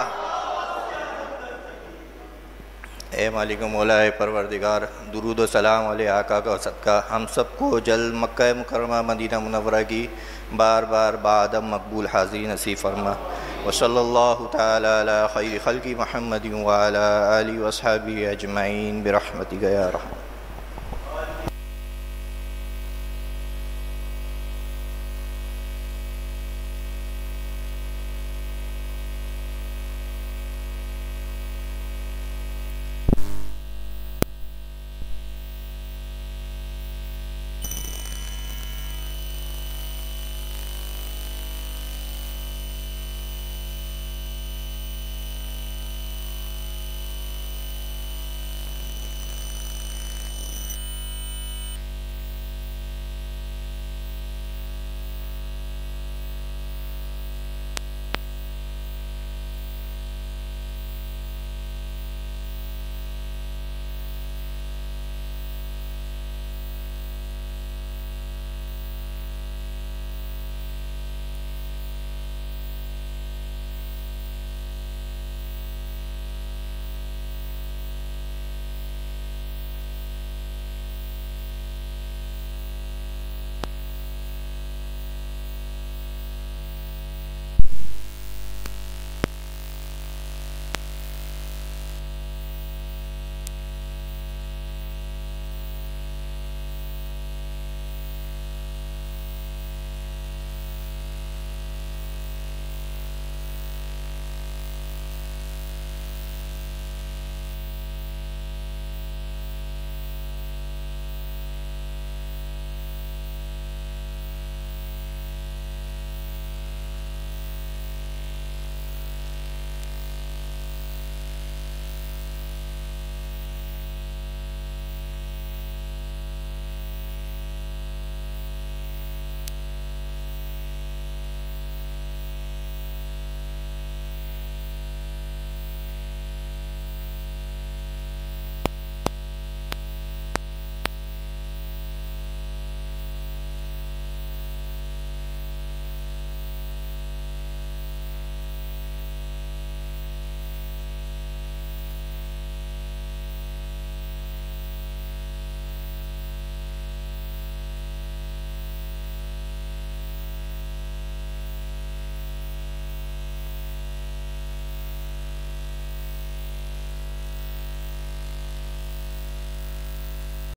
اے مالک مولا پروردگار، درود و سلام علیہ آقا کا صدقہ ہم سب کو جلد مکہ مکرمہ مدینہ منورہ کی بار بار بعدم مقبول حاضری نصیب فرما، وصلی اللہ تعالی علی خیر خلق محمد وعلی آلہ واصحابہ اجمعین برحمتک یا رحمت۔